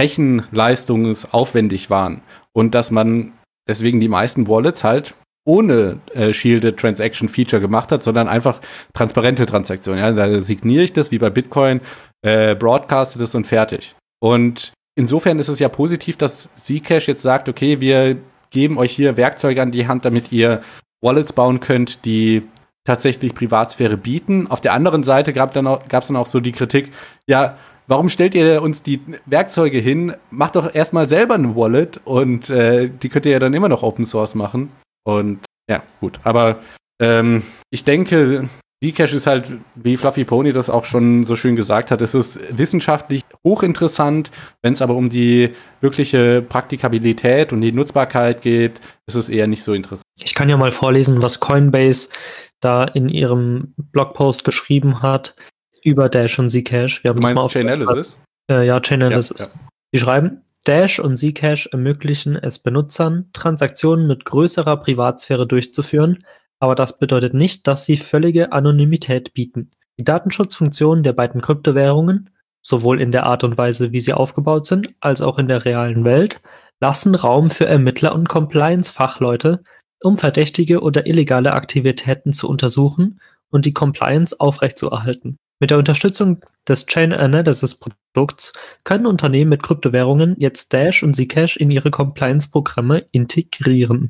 rechenleistungsaufwendig waren. Und dass man deswegen die meisten Wallets halt ohne äh, Shielded Transaction Feature gemacht hat, sondern einfach transparente Transaktionen. Ja, da signiere ich das, wie bei Bitcoin, äh, broadcaste das und fertig. Und insofern ist es ja positiv, dass Zcash jetzt sagt, okay, wir geben euch hier Werkzeuge an die Hand, damit ihr Wallets bauen könnt, die tatsächlich Privatsphäre bieten. Auf der anderen Seite gab es dann, dann auch so die Kritik, ja, warum stellt ihr uns die Werkzeuge hin? Macht doch erstmal selber eine Wallet und äh, die könnt ihr ja dann immer noch Open Source machen. Und ja, gut. Aber ähm, ich denke, Zcash ist halt, wie Fluffy Pony das auch schon so schön gesagt hat, es ist wissenschaftlich hochinteressant. Wenn es aber um die wirkliche Praktikabilität und die Nutzbarkeit geht, ist es eher nicht so interessant. Ich kann ja mal vorlesen, was Coinbase da in ihrem Blogpost geschrieben hat über Dash und Zcash. Wir haben du das meinst Chainalysis? Äh, ja, Chainalysis. Ja, ja. Sie schreiben, Dash und Zcash ermöglichen es Benutzern, Transaktionen mit größerer Privatsphäre durchzuführen, aber das bedeutet nicht, dass sie völlige Anonymität bieten. Die Datenschutzfunktionen der beiden Kryptowährungen, sowohl in der Art und Weise, wie sie aufgebaut sind, als auch in der realen Welt, lassen Raum für Ermittler und Compliance-Fachleute, um verdächtige oder illegale Aktivitäten zu untersuchen und die Compliance aufrechtzuerhalten. Mit der Unterstützung des Chain-Analysis-Produkts können Unternehmen mit Kryptowährungen jetzt Dash und Zcash in ihre Compliance-Programme integrieren.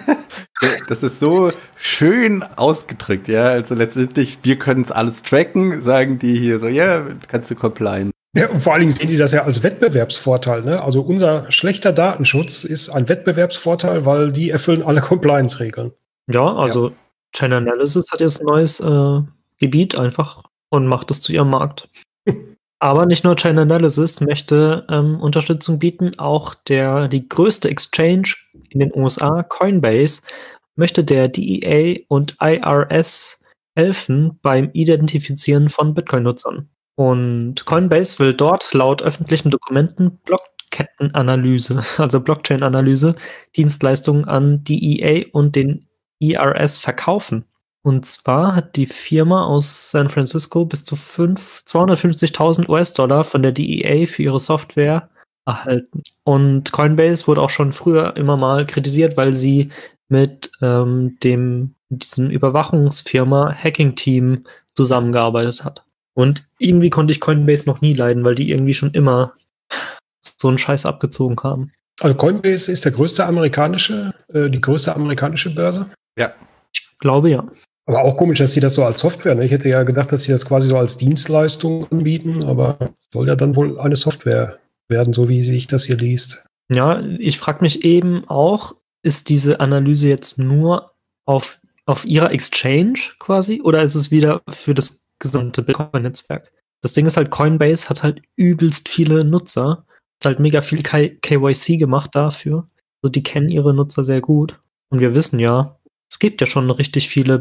Das ist so schön ausgedrückt, ja. Also letztendlich, wir können es alles tracken, sagen die hier so, ja, kannst du compliant. Ja, und vor allen Dingen sehen die das ja als Wettbewerbsvorteil. Ne? Also unser schlechter Datenschutz ist ein Wettbewerbsvorteil, weil die erfüllen alle Compliance-Regeln. Ja, also ja. Chain Analysis hat jetzt ein neues äh, Gebiet einfach und macht es zu ihrem Markt. Aber nicht nur Chain Analysis möchte ähm, Unterstützung bieten, auch der die größte Exchange in den U S A, Coinbase, möchte der D E A und I R S helfen beim Identifizieren von Bitcoin-Nutzern. Und Coinbase will dort laut öffentlichen Dokumenten Blockkettenanalyse, also Blockchain-Analyse, Dienstleistungen an die E A und den I R S verkaufen. Und zwar hat die Firma aus San Francisco bis zu zweihundertfünfzigtausend U S-Dollar von der D E A für ihre Software erhalten. Und Coinbase wurde auch schon früher immer mal kritisiert, weil sie mit ähm, dem diesem Überwachungsfirma Hacking Team zusammengearbeitet hat. Und irgendwie konnte ich Coinbase noch nie leiden, weil die irgendwie schon immer so einen Scheiß abgezogen haben. Also Coinbase ist der größte amerikanische, äh, die größte amerikanische Börse? Ja. Ich glaube ja. Aber auch komisch, dass sie das so als Software, ne? Ich hätte ja gedacht, dass sie das quasi so als Dienstleistung anbieten, aber soll ja dann wohl eine Software werden, so wie sich das hier liest. Ja, ich frage mich eben auch, ist diese Analyse jetzt nur auf, auf ihrer Exchange quasi oder ist es wieder für das gesamte Bitcoin-Netzwerk? Das Ding ist halt, Coinbase hat halt übelst viele Nutzer, hat halt mega viel K Y C gemacht dafür. Also die kennen ihre Nutzer sehr gut. Und wir wissen ja, es gibt ja schon richtig viele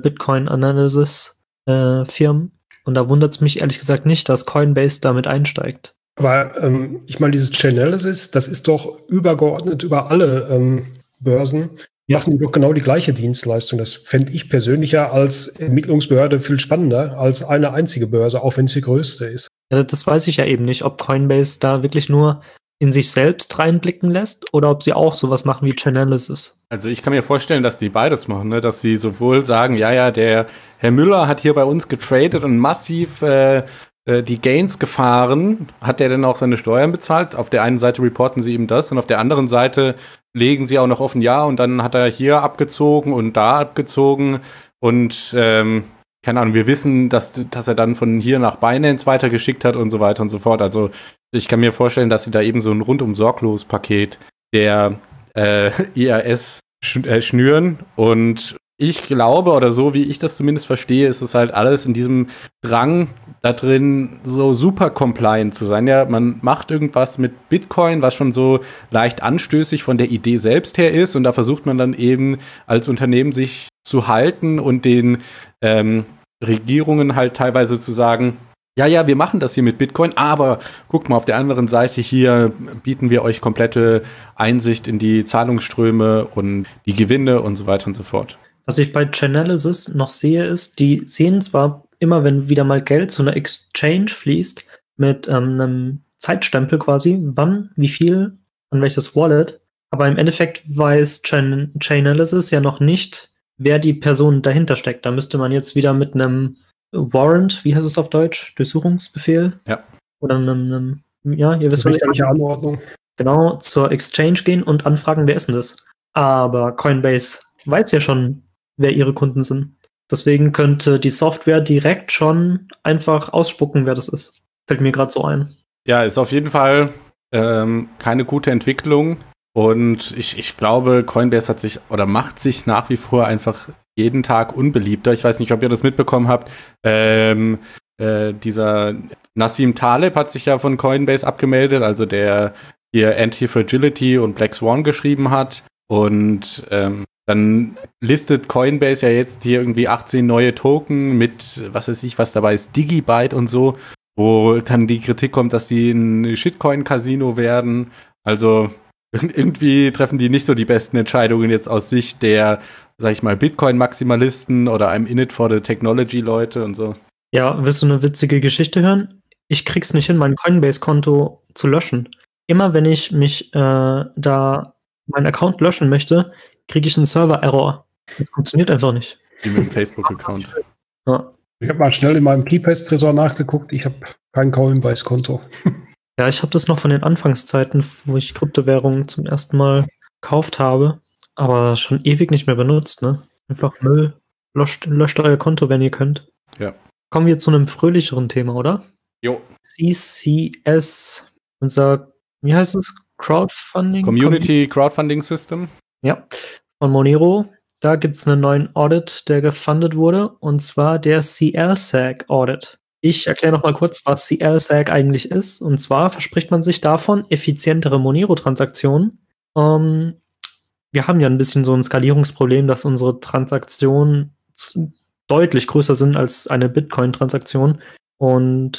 Bitcoin-Analysis-Firmen. Äh, und da wundert es mich ehrlich gesagt nicht, dass Coinbase damit einsteigt. Aber ähm, ich meine, dieses Chainalysis, das ist doch übergeordnet über alle ähm, Börsen. Ja. Machen die doch genau die gleiche Dienstleistung. Das fände ich persönlicher als Ermittlungsbehörde viel spannender als eine einzige Börse, auch wenn es die größte ist. Ja, das weiß ich ja eben nicht, ob Coinbase da wirklich nur in sich selbst reinblicken lässt oder ob sie auch sowas machen wie Chainalysis. Also ich kann mir vorstellen, dass die beides machen, ne? Dass sie sowohl sagen, ja, ja, der Herr Müller hat hier bei uns getradet und massiv äh, äh, die Gains gefahren. Hat der denn auch seine Steuern bezahlt? Auf der einen Seite reporten sie ihm das und auf der anderen Seite legen sie auch noch offen, ja, und dann hat er hier abgezogen und da abgezogen und ähm, keine Ahnung, wir wissen, dass, dass er dann von hier nach Binance weitergeschickt hat und so weiter und so fort. Also ich kann mir vorstellen, dass sie da eben so ein rundum sorglos Paket der äh, I R S sch- äh, schnüren. Und ich glaube, oder so wie ich das zumindest verstehe, ist es halt alles in diesem Drang da drin, so super compliant zu sein. Ja, man macht irgendwas mit Bitcoin, was schon so leicht anstößig von der Idee selbst her ist. Und da versucht man dann eben als Unternehmen sich zu halten und den ähm, Regierungen halt teilweise zu sagen, ja, ja, wir machen das hier mit Bitcoin, aber guckt mal, auf der anderen Seite hier bieten wir euch komplette Einsicht in die Zahlungsströme und die Gewinne und so weiter und so fort. Was ich bei Chainalysis noch sehe, ist, die sehen zwar immer, wenn wieder mal Geld zu einer Exchange fließt, mit ähm, einem Zeitstempel quasi, wann, wie viel, an welches Wallet, aber im Endeffekt weiß Chain- Chainalysis ja noch nicht, wer die Person dahinter steckt. Da müsste man jetzt wieder mit einem Warrant, wie heißt es auf Deutsch? Durchsuchungsbefehl? Ja. Oder einem, einem ja, ihr wisst, was ich Richterliche Anordnung. genau, zur Exchange gehen und anfragen, wer ist denn das? Aber Coinbase weiß ja schon, wer ihre Kunden sind. Deswegen könnte die Software direkt schon einfach ausspucken, wer das ist. Fällt mir gerade so ein. Ja, ist auf jeden Fall ähm, keine gute Entwicklung. Und ich, ich glaube, Coinbase hat sich oder macht sich nach wie vor einfach jeden Tag unbeliebter. Ich weiß nicht, ob ihr das mitbekommen habt. Ähm, äh, dieser Nassim Taleb hat sich ja von Coinbase abgemeldet, also der hier Anti-Fragility und Black Swan geschrieben hat. Und ähm, dann listet Coinbase ja jetzt hier irgendwie achtzehn neue Token mit, was weiß ich, was dabei ist, Digibyte und so, wo dann die Kritik kommt, dass die ein Shitcoin-Casino werden. Also irgendwie treffen die nicht so die besten Entscheidungen jetzt aus Sicht der, sag ich mal, Bitcoin-Maximalisten oder einem In-it-for-the-Technology-Leute und so. Ja, willst du eine witzige Geschichte hören? Ich krieg's nicht hin, mein Coinbase-Konto zu löschen. Immer wenn ich mich äh, da meinen Account löschen möchte, kriege ich einen Server-Error. Das funktioniert einfach nicht. Wie mit dem Facebook-Account. Ja. Ich habe mal schnell in meinem KeyPass-Tresor nachgeguckt. Ich habe kein Coinbase-Konto. Ja, ich habe das noch von den Anfangszeiten, wo ich Kryptowährungen zum ersten Mal gekauft habe, aber schon ewig nicht mehr benutzt, ne? Einfach Müll. Löscht, löscht euer Konto, wenn ihr könnt. Ja. Kommen wir zu einem fröhlicheren Thema, oder? Jo. C C S, unser, wie heißt es? Crowdfunding? Community Crowdfunding System. Ja, von Monero. Da gibt es einen neuen Audit, der gefundet wurde, und zwar der C L S A C Audit. Ich erkläre noch mal kurz, was C L S A C eigentlich ist. Und zwar verspricht man sich davon effizientere Monero-Transaktionen. Ähm, wir haben ja ein bisschen so ein Skalierungsproblem, dass unsere Transaktionen deutlich größer sind als eine Bitcoin-Transaktion. Und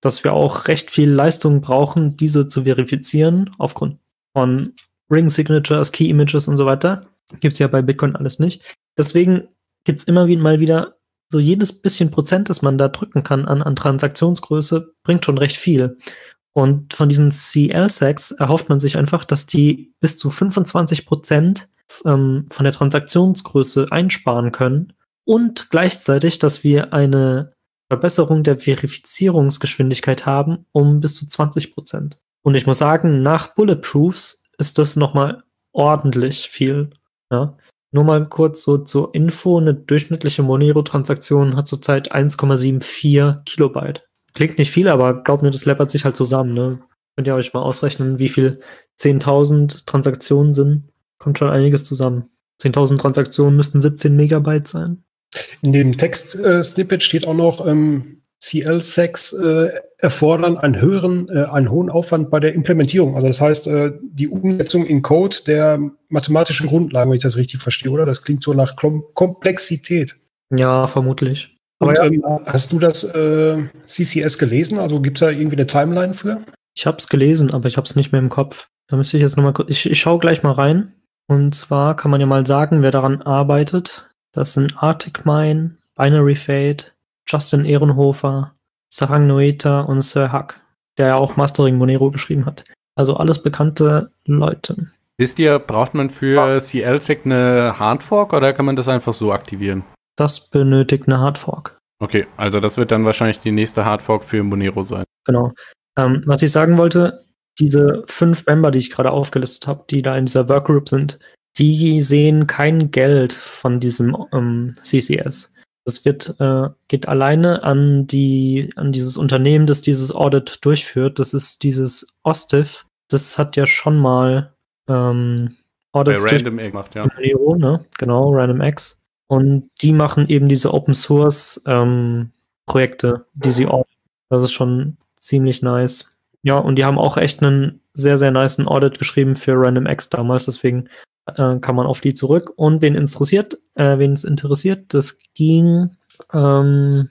dass wir auch recht viel Leistung brauchen, diese zu verifizieren, aufgrund von Ring Signatures, Key Images und so weiter. Gibt es ja bei Bitcoin alles nicht. Deswegen gibt es immer wieder mal wieder so jedes bisschen Prozent, das man da drücken kann an, an Transaktionsgröße, bringt schon recht viel. Und von diesen C L S A Cs erhofft man sich einfach, dass die bis zu fünfundzwanzig Prozent ähm, von der Transaktionsgröße einsparen können und gleichzeitig, dass wir eine Verbesserung der Verifizierungsgeschwindigkeit haben um bis zu zwanzig Prozent. Und ich muss sagen, nach Bulletproofs ist das nochmal ordentlich viel. Ja. Nur mal kurz so zur Info, eine durchschnittliche Monero-Transaktion hat zurzeit eins Komma vierundsiebzig Kilobyte. Klingt nicht viel, aber glaubt mir, das läppert sich halt zusammen. Ne? Könnt ihr euch mal ausrechnen, wie viel zehntausend Transaktionen sind. Kommt schon einiges zusammen. zehntausend Transaktionen müssten siebzehn Megabyte sein. In dem Text-Snippet steht auch noch, ähm, C L S A Cs äh, erfordern einen höheren, äh, einen hohen Aufwand bei der Implementierung. Also das heißt, äh, die Umsetzung in Code der mathematischen Grundlagen, wenn ich das richtig verstehe, oder? Das klingt so nach Kom- Komplexität. Ja, vermutlich. Und Aber ja, ähm, hast du das äh, C C S gelesen? Also gibt es da irgendwie eine Timeline für? ich habe es gelesen, aber ich habe es nicht mehr im Kopf. Da müsste ich jetzt nochmal kurz. Ich, ich schaue gleich mal rein. Und zwar kann man ja mal sagen, wer daran arbeitet. Das sind Arctic Mine, Binary Fate, Justin Ehrenhofer, Sarang Noeta und Sir Huck, der ja auch Mastering Monero geschrieben hat. Also alles bekannte Leute. Wisst ihr, braucht man für C L S A C eine Hardfork oder kann man das einfach so aktivieren? Das benötigt eine Hardfork. Okay, also das wird dann wahrscheinlich die nächste Hardfork für Monero sein. Genau. Ähm, was ich sagen wollte, diese fünf Member, die ich gerade aufgelistet habe, die da in dieser Workgroup sind, die sehen kein Geld von diesem ähm, C C S. Das wird, äh, geht alleine an die, an dieses Unternehmen, das dieses Audit durchführt. Das ist dieses Ostiv. Das hat ja schon mal ähm, Audits Bei Random Egg macht, ja. Monero, ne? Genau, RandomX. Und die machen eben diese Open Source ähm, Projekte, die sie auditen. Das ist schon ziemlich nice. Ja, und die haben auch echt einen sehr, sehr nicen Audit geschrieben für RandomX damals, deswegen äh, kann man auf die zurück. Und wen interessiert, äh, wen es interessiert, das ging, ähm,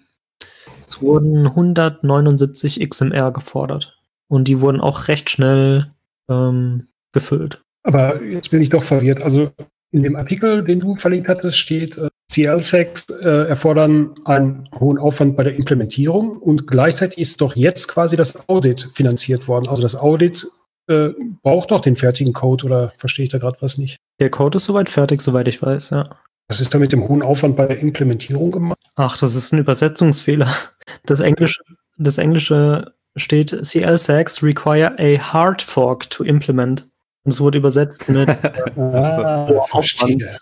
es wurden hundertneunundsiebzig X M R gefordert. Und die wurden auch recht schnell ähm, gefüllt. Aber jetzt bin ich doch verwirrt. Also in dem Artikel, den du verlinkt hattest, steht, äh, C L S A Cs äh, erfordern einen hohen Aufwand bei der Implementierung und gleichzeitig ist doch jetzt quasi das Audit finanziert worden. Also das Audit äh, braucht doch den fertigen Code, oder verstehe ich da gerade was nicht? Der Code ist soweit fertig, soweit ich weiß, ja. Was ist da mit dem hohen Aufwand bei der Implementierung gemacht? Ach, das ist ein Übersetzungsfehler. Das Englische, das Englische steht, C L S A Cs require a hard fork to implement. Und es wurde übersetzt mit Ah, oh, verstehe.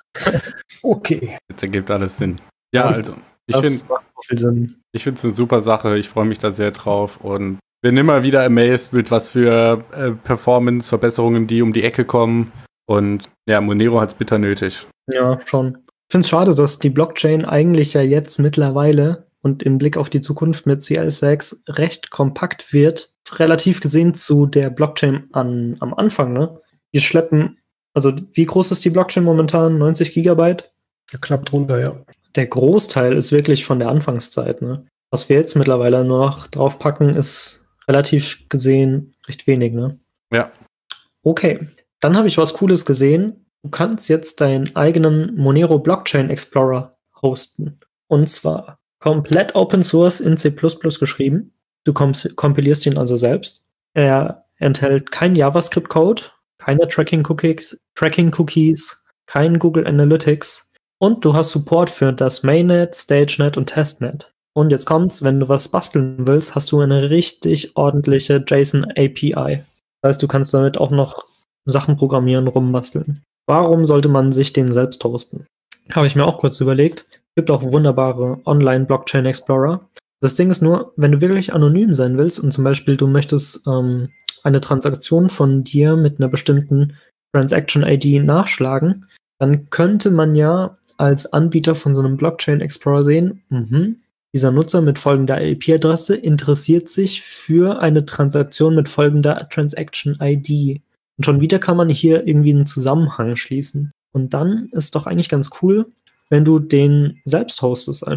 Okay. Jetzt ergibt alles Sinn. Ja, Das- also ich Das finde macht so viel Sinn. ich finde es eine super Sache. Ich freue mich da sehr drauf und bin immer wieder amazed mit was für äh, Performance-Verbesserungen, die um die Ecke kommen. Und ja, Monero hat es bitter nötig. Ja, schon. Ich finde es schade, dass die Blockchain eigentlich ja jetzt mittlerweile und im Blick auf die Zukunft mit C L S A Cs recht kompakt wird, relativ gesehen zu der Blockchain an, am Anfang, ne? Wir schleppen, also wie groß ist die Blockchain momentan? neunzig Gigabyte? Knapp drunter, ja. Der Großteil ist wirklich von der Anfangszeit, ne? Was wir jetzt mittlerweile nur noch draufpacken, ist relativ gesehen recht wenig, ne? Ja. Okay, dann habe ich was Cooles gesehen. Du kannst jetzt deinen eigenen Monero Blockchain Explorer hosten. Und zwar komplett Open Source in C plus plus geschrieben. Du komp- kompilierst ihn also selbst. Er enthält kein JavaScript-Code, keine Tracking-Cookies, Tracking-Cookies, kein Google Analytics. Und du hast Support für das Mainnet, StageNet und Testnet. Und jetzt kommt's, wenn du was basteln willst, hast du eine richtig ordentliche JSON-A P I. Das heißt, du kannst damit auch noch Sachen programmieren, rumbasteln. Warum sollte man sich den selbst hosten? Habe ich mir auch kurz überlegt. Es gibt auch wunderbare Online-Blockchain-Explorer. Das Ding ist nur, wenn du wirklich anonym sein willst und zum Beispiel du möchtest ähm, eine Transaktion von dir mit einer bestimmten Transaction-I D nachschlagen, dann könnte man ja als Anbieter von so einem Blockchain-Explorer sehen, mhm, dieser Nutzer mit folgender I P-Adresse interessiert sich für eine Transaktion mit folgender Transaction-I D. Und schon wieder kann man hier irgendwie einen Zusammenhang schließen. Und dann ist doch eigentlich ganz cool, wenn du den selbst hostest einfach.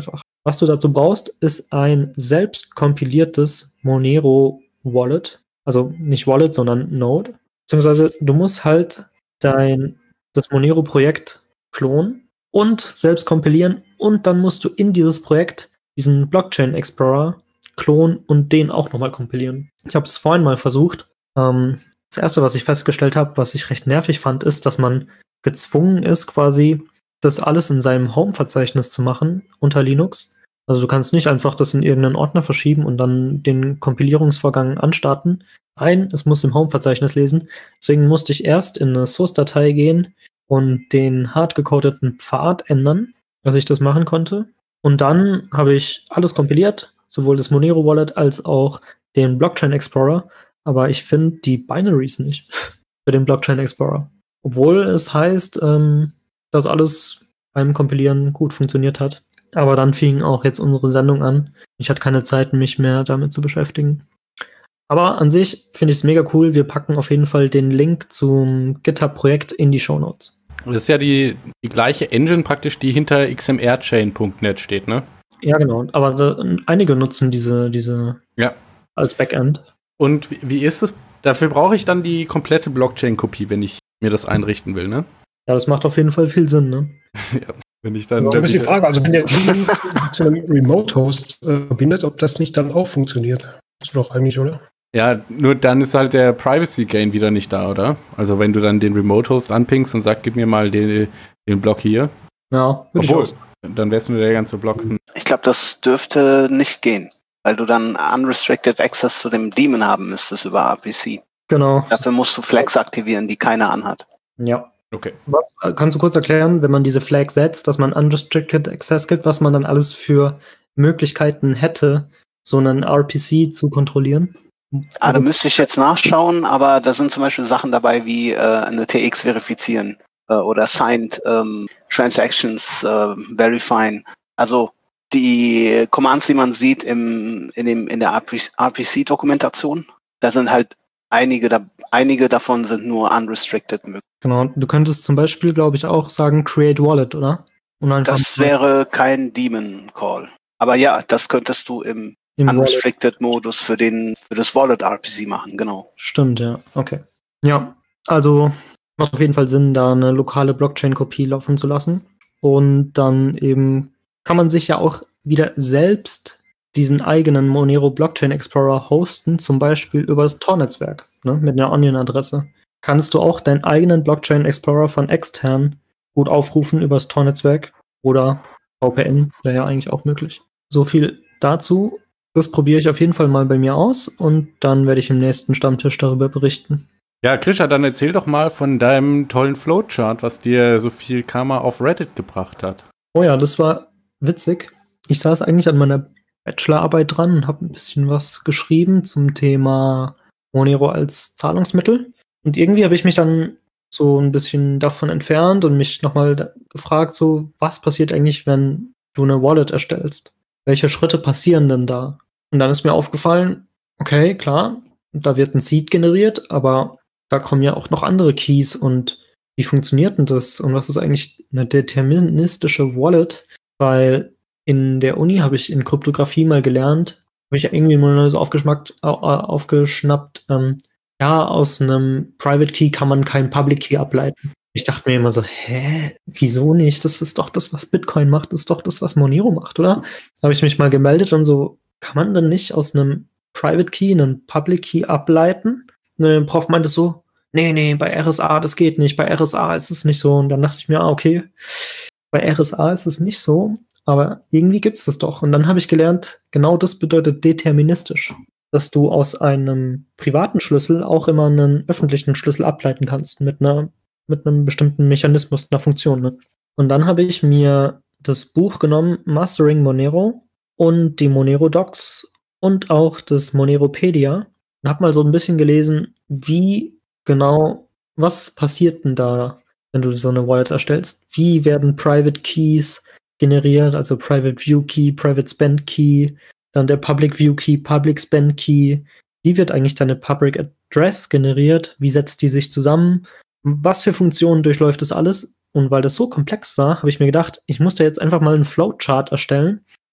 Was du dazu brauchst, ist ein selbst kompiliertes Monero Wallet. Also nicht Wallet, sondern Node. Beziehungsweise du musst halt dein, das Monero-Projekt klonen und selbst kompilieren und dann musst du in dieses Projekt diesen Blockchain Explorer klonen und den auch nochmal kompilieren. Ich habe es vorhin mal versucht. Ähm, das erste, was ich festgestellt habe, was ich recht nervig fand, ist, dass man gezwungen ist, quasi das alles in seinem Home-Verzeichnis zu machen unter Linux. Also du kannst nicht einfach das in irgendeinen Ordner verschieben und dann den Kompilierungsvorgang anstarten. Nein, es muss im Home-Verzeichnis lesen. Deswegen musste ich erst in eine Source-Datei gehen und den hardgecodeten Pfad ändern, dass ich das machen konnte. Und dann habe ich alles kompiliert, sowohl das Monero Wallet als auch den Blockchain Explorer. Aber ich finde die Binaries nicht für den Blockchain Explorer. Obwohl es heißt, ähm, dass alles beim Kompilieren gut funktioniert hat. Aber dann fing auch jetzt unsere Sendung an. Ich hatte keine Zeit, mich mehr damit zu beschäftigen. Aber an sich finde ich es mega cool. Wir packen auf jeden Fall den Link zum GitHub-Projekt in die Shownotes. Das ist ja die, die gleiche Engine praktisch, die hinter x m r chain punkt net steht, ne? Ja, genau. Aber da, einige nutzen diese, diese ja. als Backend. Und wie, wie ist es? Dafür brauche ich dann die komplette Blockchain-Kopie, wenn ich mir das einrichten will, ne? Ja, das macht auf jeden Fall viel Sinn, ne? ja. Wenn ich dann. Ja, das ist die Frage, also wenn der Team zu einem Remote-Host äh, verbindet, ob das nicht dann auch funktioniert. Das ist doch eigentlich, oder? Ja, nur dann ist halt der Privacy-Gain wieder nicht da, oder? Also wenn du dann den Remote-Host anpingst und sagst, gib mir mal den, den Block hier. Ja, würde Obwohl, ich auch. dann wär's nur der ganze Block. Ich glaube, das dürfte nicht gehen, weil du dann unrestricted Access zu dem Daemon haben müsstest über R P C. Genau. Dafür musst du Flags aktivieren, die keiner anhat. Ja. Okay. Was, kannst du kurz erklären, wenn man diese Flag setzt, dass man Unrestricted Access gibt, was man dann alles für Möglichkeiten hätte, so einen R P C zu kontrollieren? Ah, da müsste ich jetzt nachschauen, aber da sind zum Beispiel Sachen dabei wie äh, eine T X verifizieren äh, oder Signed ähm, Transactions äh, verifyen. Also die Commands, die man sieht im, in, dem, in der R P C-Dokumentation, da sind halt einige, da, einige davon sind nur unrestricted möglich. Genau, du könntest zum Beispiel, glaube ich, auch sagen Create Wallet, oder? Und einfach das wäre kein Daemon-Call. Aber ja, das könntest du im im Unrestricted-Modus für, den, für das Wallet-R P C machen, genau. Stimmt, ja, okay. Ja, also macht auf jeden Fall Sinn, da eine lokale Blockchain-Kopie laufen zu lassen. Und dann eben kann man sich ja auch wieder selbst diesen eigenen Monero Blockchain Explorer hosten, zum Beispiel über das Tor-Netzwerk, ne, mit einer Onion-Adresse. Kannst du auch deinen eigenen Blockchain Explorer von extern gut aufrufen über das Tor-Netzwerk oder V P N, wäre ja eigentlich auch möglich. So viel dazu. Das probiere ich auf jeden Fall mal bei mir aus und dann werde ich im nächsten Stammtisch darüber berichten. Ja, Krisha, dann erzähl doch mal von deinem tollen Flowchart, was dir so viel Karma auf Reddit gebracht hat. Oh ja, das war witzig. Ich saß eigentlich an meiner Bachelorarbeit dran und habe ein bisschen was geschrieben zum Thema Monero als Zahlungsmittel. Und irgendwie habe ich mich dann so ein bisschen davon entfernt und mich nochmal gefragt, so, was passiert eigentlich, wenn du eine Wallet erstellst? Welche Schritte passieren denn da? Und dann ist mir aufgefallen, okay, klar, da wird ein Seed generiert, aber da kommen ja auch noch andere Keys und wie funktioniert denn das? Und was ist eigentlich eine deterministische Wallet? Weil in der Uni habe ich in Kryptographie mal gelernt, habe ich ja irgendwie mal so aufgeschnappt, aufgeschnappt ähm, ja, aus einem Private Key kann man keinen Public Key ableiten. Ich dachte mir immer so, hä, wieso nicht? Das ist doch das, was Bitcoin macht, das ist doch das, was Monero macht, oder? Habe ich mich mal gemeldet und so, kann man denn nicht aus einem Private Key einen Public Key ableiten? Und der Prof meinte so, nee, nee, bei R S A, das geht nicht, bei R S A ist es nicht so. Und dann dachte ich mir, ah, okay, bei R S A ist es nicht so, aber irgendwie gibt es das doch. Und dann habe ich gelernt, genau das bedeutet deterministisch, dass du aus einem privaten Schlüssel auch immer einen öffentlichen Schlüssel ableiten kannst mit einer mit einem bestimmten Mechanismus, einer Funktion. Ne? Und dann habe ich mir das Buch genommen, Mastering Monero und die Monero Docs und auch das Moneropedia und habe mal so ein bisschen gelesen, wie genau, was passiert denn da, wenn du so eine Wallet erstellst? Wie werden Private Keys generiert, also Private View Key, Private Spend Key, dann der Public View Key, Public Spend Key. Wie wird eigentlich deine Public Address generiert? Wie setzt die sich zusammen? Was für Funktionen durchläuft das alles? Und weil das so komplex war, habe ich mir gedacht, ich muss da jetzt einfach mal einen Flowchart erstellen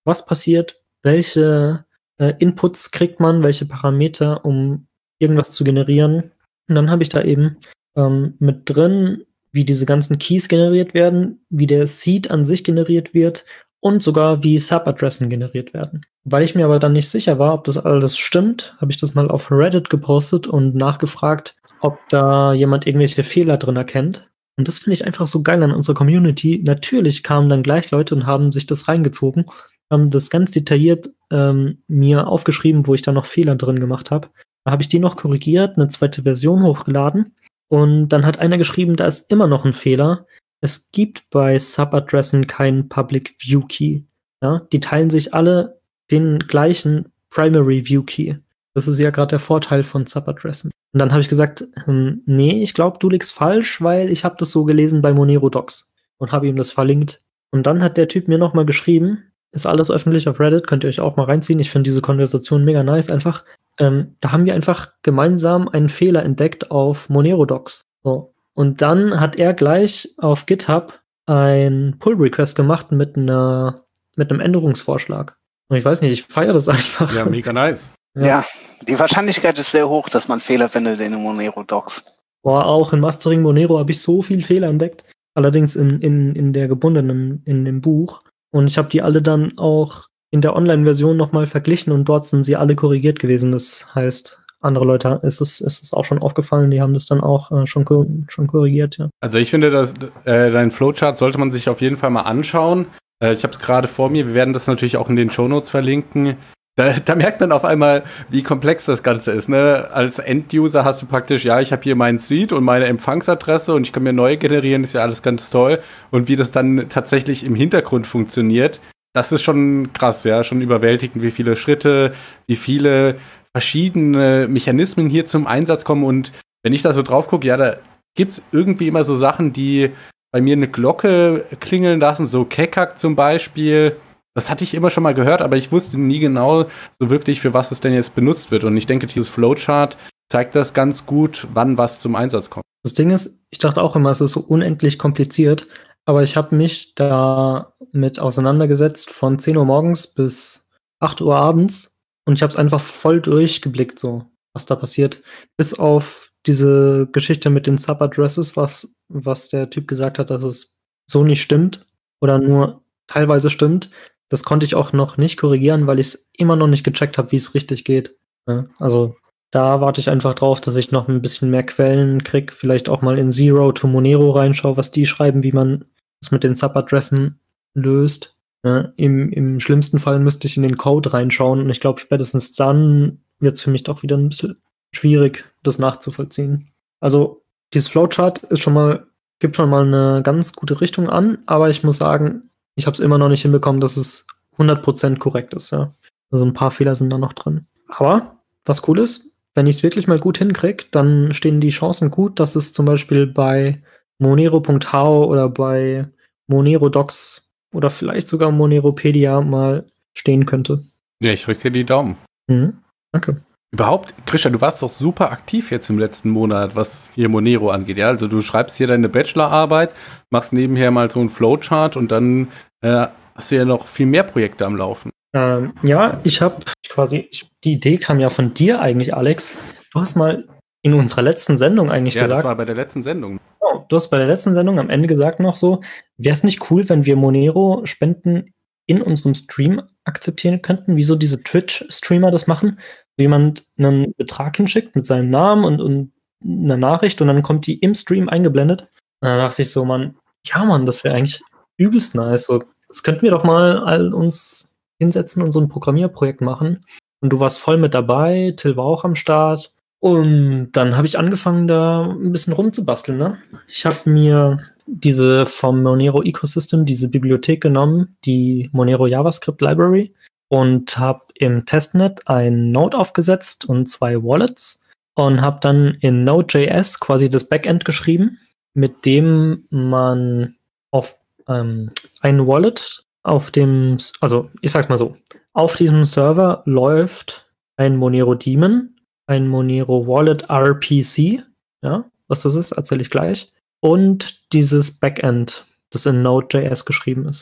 was passiert, welche äh, Inputs kriegt man, welche Parameter, um irgendwas zu generieren. Und dann habe ich da eben ähm, mit drin, wie diese ganzen Keys generiert werden, wie der Seed an sich generiert wird und sogar wie Subadressen generiert werden. Weil ich mir aber dann nicht sicher war, ob das alles stimmt, habe ich das mal auf Reddit gepostet und nachgefragt, ob da jemand irgendwelche Fehler drin erkennt. Und das finde ich einfach so geil an unserer Community. Natürlich kamen dann gleich Leute und haben sich das reingezogen, haben das ganz detailliert ähm, mir aufgeschrieben, wo ich da noch Fehler drin gemacht habe. Da habe ich die noch korrigiert, eine zweite Version hochgeladen. Und dann hat einer geschrieben, da ist immer noch ein Fehler. Es gibt bei Subadressen keinen Public View Key. Ja? Die teilen sich alle den gleichen Primary View Key. Das ist ja gerade der Vorteil von Subadressen. Und dann habe ich gesagt, hm, nee, ich glaube, du liegst falsch, weil ich habe das so gelesen bei Monero Docs und habe ihm das verlinkt. Und dann hat der Typ mir nochmal geschrieben, ist alles öffentlich auf Reddit, könnt ihr euch auch mal reinziehen. Ich finde diese Konversation mega nice einfach. Ähm, da haben wir einfach gemeinsam einen Fehler entdeckt auf Monero Docs. So. Und dann hat er gleich auf GitHub ein Pull-Request gemacht mit einer mit einem Änderungsvorschlag. Und ich weiß nicht, ich feiere das einfach. Ja, mega nice. Ja. ja, die Wahrscheinlichkeit ist sehr hoch, dass man Fehler findet in den Monero Docs. Boah, auch in Mastering Monero habe ich so viel Fehler entdeckt. Allerdings in, in, in der gebundenen, in dem Buch. Und ich habe die alle dann auch in der Online-Version nochmal verglichen und dort sind sie alle korrigiert gewesen. Das heißt, andere Leute ist es, ist es auch schon aufgefallen, die haben das dann auch äh, schon, schon korrigiert, ja. Also ich finde, dass äh, dein Flowchart sollte man sich auf jeden Fall mal anschauen. Äh, ich habe es gerade vor mir, wir werden das natürlich auch in den Shownotes verlinken. Da, da merkt man auf einmal, wie komplex das Ganze ist. Ne? Als End-User hast du praktisch, ja, ich habe hier meinen Seed und meine Empfangsadresse und ich kann mir neue generieren, ist ja alles ganz toll. Und wie das dann tatsächlich im Hintergrund funktioniert, das ist schon krass, ja, schon überwältigend, wie viele Schritte, wie viele verschiedene Mechanismen hier zum Einsatz kommen. Und wenn ich da so drauf gucke, ja, da gibt's irgendwie immer so Sachen, die bei mir eine Glocke klingeln lassen, so Kekak zum Beispiel. Das hatte ich immer schon mal gehört, aber ich wusste nie genau so wirklich, für was es denn jetzt benutzt wird. Und ich denke, dieses Flowchart zeigt das ganz gut, wann was zum Einsatz kommt. Das Ding ist, ich dachte auch immer, es ist so unendlich kompliziert, aber ich habe mich da mit auseinandergesetzt von zehn Uhr morgens bis acht Uhr abends und ich habe es einfach voll durchgeblickt, so was da passiert. Bis auf diese Geschichte mit den Subadresses, was, was der Typ gesagt hat, dass es so nicht stimmt oder nur teilweise stimmt. Das konnte ich auch noch nicht korrigieren, weil ich es immer noch nicht gecheckt habe, wie es richtig geht. Ja, also da warte ich einfach drauf, dass ich noch ein bisschen mehr Quellen kriege. Vielleicht auch mal in Zero to Monero reinschaue, was die schreiben, wie man es mit den Subadressen löst. Ja, im, im schlimmsten Fall müsste ich in den Code reinschauen und ich glaube, spätestens dann wird es für mich doch wieder ein bisschen schwierig, das nachzuvollziehen. Also dieses Flowchart ist schon mal, gibt schon mal eine ganz gute Richtung an, aber ich muss sagen, ich habe es immer noch nicht hinbekommen, dass es hundert Prozent korrekt ist. Ja. Also ein paar Fehler sind da noch drin. Aber was cool ist, wenn ich es wirklich mal gut hinkriege, dann stehen die Chancen gut, dass es zum Beispiel bei monero punkt h o oder bei Monero Docs oder vielleicht sogar Moneropedia mal stehen könnte. Ja, ich drücke dir die Daumen. Mhm. Danke. Überhaupt, Christian, du warst doch super aktiv jetzt im letzten Monat, was hier Monero angeht. Ja, also du schreibst hier deine Bachelorarbeit, machst nebenher mal so einen Flowchart und dann äh, hast du ja noch viel mehr Projekte am Laufen. Ähm, ja, ich habe quasi, ich, die Idee kam ja von dir eigentlich, Alex. Du hast mal in unserer letzten Sendung eigentlich ja, gesagt. Ja, das war bei der letzten Sendung. Oh, du hast bei der letzten Sendung am Ende gesagt noch so, wäre es nicht cool, wenn wir Monero-Spenden in unserem Stream akzeptieren könnten, wie so diese Twitch-Streamer das machen, wo jemand einen Betrag hinschickt mit seinem Namen und, und einer Nachricht und dann kommt die im Stream eingeblendet. Und dann dachte ich so, Mann, ja Mann, das wäre eigentlich übelst nice. So, das könnten wir doch mal all uns hinsetzen und so ein Programmierprojekt machen. Und du warst voll mit dabei, Till war auch am Start. Und dann habe ich angefangen, da ein bisschen rumzubasteln. Ne? Ich habe mir diese vom Monero Ecosystem, diese Bibliothek genommen, die Monero JavaScript Library, und habe im Testnet ein Node aufgesetzt und zwei Wallets und habe dann in Node.js quasi das Backend geschrieben, mit dem man auf ähm, ein Wallet auf dem, also ich sag's mal so, auf diesem Server läuft ein Monero Daemon, ein Monero Wallet R P C, ja, was das ist, erzähle ich gleich, und dieses Backend, das in Node.js geschrieben ist.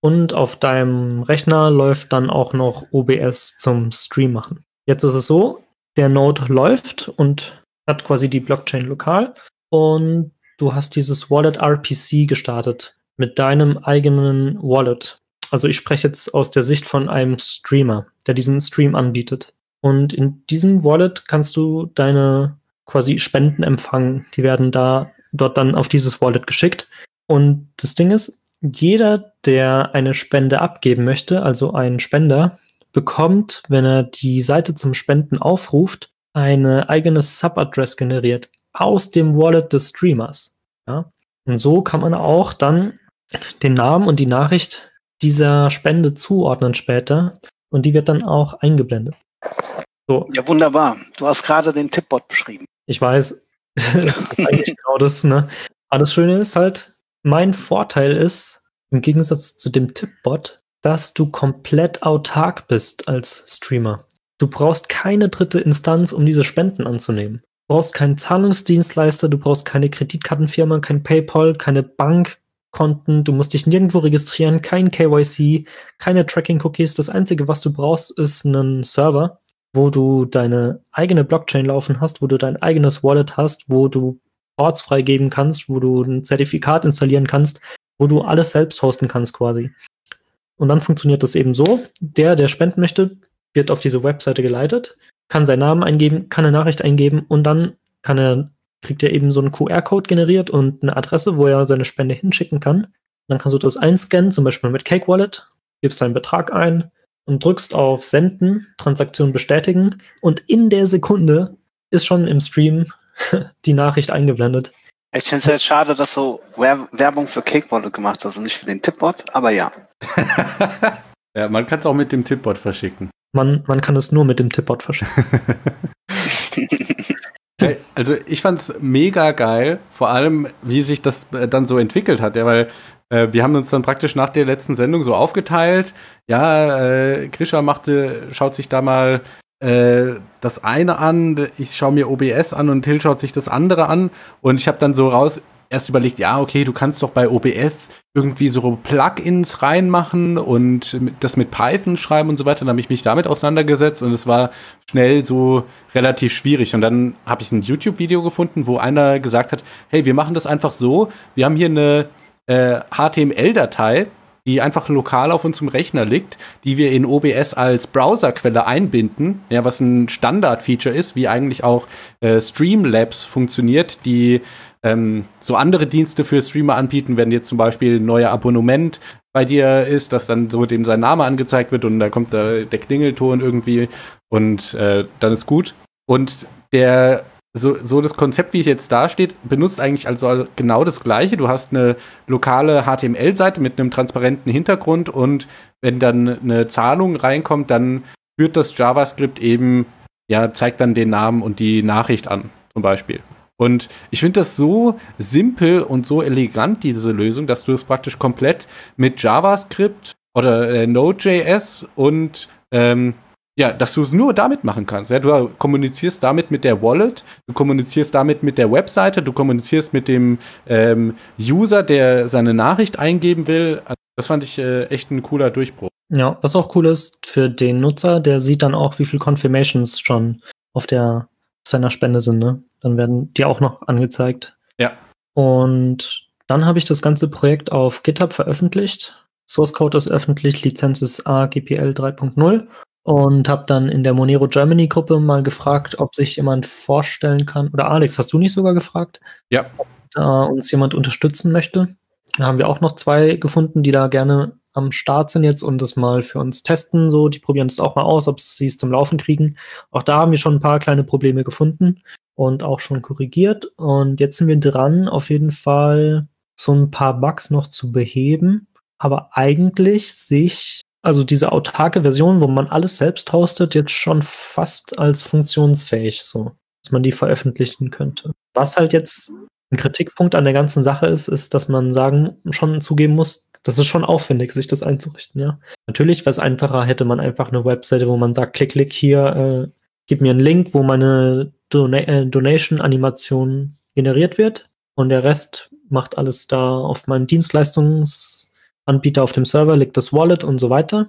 und auf deinem Rechner läuft dann auch noch O B S zum Stream machen. Jetzt ist es so, der Node läuft und hat quasi die Blockchain lokal und du hast dieses Wallet R P C gestartet mit deinem eigenen Wallet. Also ich spreche jetzt aus der Sicht von einem Streamer, der diesen Stream anbietet. Und in diesem Wallet kannst du deine quasi Spenden empfangen. Die werden da dort dann auf dieses Wallet geschickt. Und das Ding ist, jeder, der eine Spende abgeben möchte, also ein Spender, bekommt, wenn er die Seite zum Spenden aufruft, eine eigene Subadress generiert aus dem Wallet des Streamers. Ja? Und so kann man auch dann den Namen und die Nachricht dieser Spende zuordnen später und die wird dann auch eingeblendet. So. Ja, wunderbar. Du hast gerade den Tipbot beschrieben. Ich weiß, das ist eigentlich genau das, ne? Aber das Schöne ist halt, mein Vorteil ist, im Gegensatz zu dem Tipbot, dass du komplett autark bist als Streamer. Du brauchst keine dritte Instanz, um diese Spenden anzunehmen. Du brauchst keinen Zahlungsdienstleister, du brauchst keine Kreditkartenfirma, kein PayPal, keine Bankkonten, du musst dich nirgendwo registrieren, kein K Y C, keine Tracking-Cookies. Das Einzige, was du brauchst, ist einen Server, wo du deine eigene Blockchain laufen hast, wo du dein eigenes Wallet hast, wo du Ports freigeben kannst, wo du ein Zertifikat installieren kannst, wo du alles selbst hosten kannst quasi. Und dann funktioniert das eben so, der, der spenden möchte, wird auf diese Webseite geleitet, kann seinen Namen eingeben, kann eine Nachricht eingeben und dann kann er, kriegt er eben so einen Q R-Code generiert und eine Adresse, wo er seine Spende hinschicken kann. Dann kannst du das einscannen, zum Beispiel mit Cake Wallet, gibst deinen Betrag ein und drückst auf Senden, Transaktion bestätigen und in der Sekunde ist schon im Stream die Nachricht eingeblendet. Ich finde es sehr schade, dass du Werbung für Cake Wallet gemacht hast und nicht für den Tipbot, aber ja. Ja, man kann es auch mit dem Tipbot verschicken. Man, man kann es nur mit dem Tipbot verschicken. Also ich fand's mega geil, vor allem wie sich das dann so entwickelt hat, ja, weil äh, wir haben uns dann praktisch nach der letzten Sendung so aufgeteilt, ja, äh, Grisha machte, schaut sich da mal äh, das eine an, ich schaue mir O B S an und Till schaut sich das andere an und ich habe dann so raus erst überlegt, ja, okay, du kannst doch bei O B S irgendwie so Plugins reinmachen und das mit Python schreiben und so weiter. Dann habe ich mich damit auseinandergesetzt und es war schnell so relativ schwierig. Und dann habe ich ein YouTube-Video gefunden, wo einer gesagt hat, hey, wir machen das einfach so, wir haben hier eine äh, H T M L-Datei, die einfach lokal auf unserem Rechner liegt, die wir in O B S als Browserquelle einbinden, ja, was ein Standard-Feature ist, wie eigentlich auch äh, Streamlabs funktioniert, die ähm, so andere Dienste für Streamer anbieten, wenn jetzt zum Beispiel ein neuer Abonnement bei dir ist, dass dann so dem sein Name angezeigt wird und da kommt da der Klingelton irgendwie und äh, dann ist gut. Und der So, so das Konzept, wie es jetzt da steht, benutzt eigentlich also genau das Gleiche. Du hast eine lokale H T M L-Seite mit einem transparenten Hintergrund und wenn dann eine Zahlung reinkommt, dann führt das JavaScript eben, ja, zeigt dann den Namen und die Nachricht an, zum Beispiel. Und ich finde das so simpel und so elegant, diese Lösung, dass du es praktisch komplett mit JavaScript oder äh, Node.js und ähm, ja, dass du es nur damit machen kannst. Ja? Du kommunizierst damit mit der Wallet, du kommunizierst damit mit der Webseite, du kommunizierst mit dem ähm, User, der seine Nachricht eingeben will. Also das fand ich äh, echt ein cooler Durchbruch. Ja, was auch cool ist für den Nutzer, der sieht dann auch, wie viele Confirmations schon auf der auf seiner Spende sind. Ne? Dann werden die auch noch angezeigt. Ja. Und dann habe ich das ganze Projekt auf GitHub veröffentlicht. Source Code ist öffentlich, Lizenz ist A G P L drei Punkt null. Und habe dann in der Monero Germany Gruppe mal gefragt, ob sich jemand vorstellen kann, oder Alex, hast du nicht sogar gefragt? Ja. Ob da uns jemand unterstützen möchte. Da haben wir auch noch zwei gefunden, die da gerne am Start sind jetzt und das mal für uns testen. So, die probieren es auch mal aus, ob sie es zum Laufen kriegen. Auch da haben wir schon ein paar kleine Probleme gefunden und auch schon korrigiert. Und jetzt sind wir dran, auf jeden Fall so ein paar Bugs noch zu beheben. Aber eigentlich sich also diese autarke Version, wo man alles selbst hostet, jetzt schon fast als funktionsfähig, so, dass man die veröffentlichen könnte. Was halt jetzt ein Kritikpunkt an der ganzen Sache ist, ist, dass man sagen, schon zugeben muss, das ist schon aufwendig, sich das einzurichten, ja. Natürlich wäre es einfacher, hätte man einfach eine Webseite, wo man sagt, klick, klick hier, äh, gib mir einen Link, wo meine Dona- äh, Donation-Animation generiert wird und der Rest macht alles da auf meinem Dienstleistungs- Anbieter auf dem Server legt das Wallet und so weiter.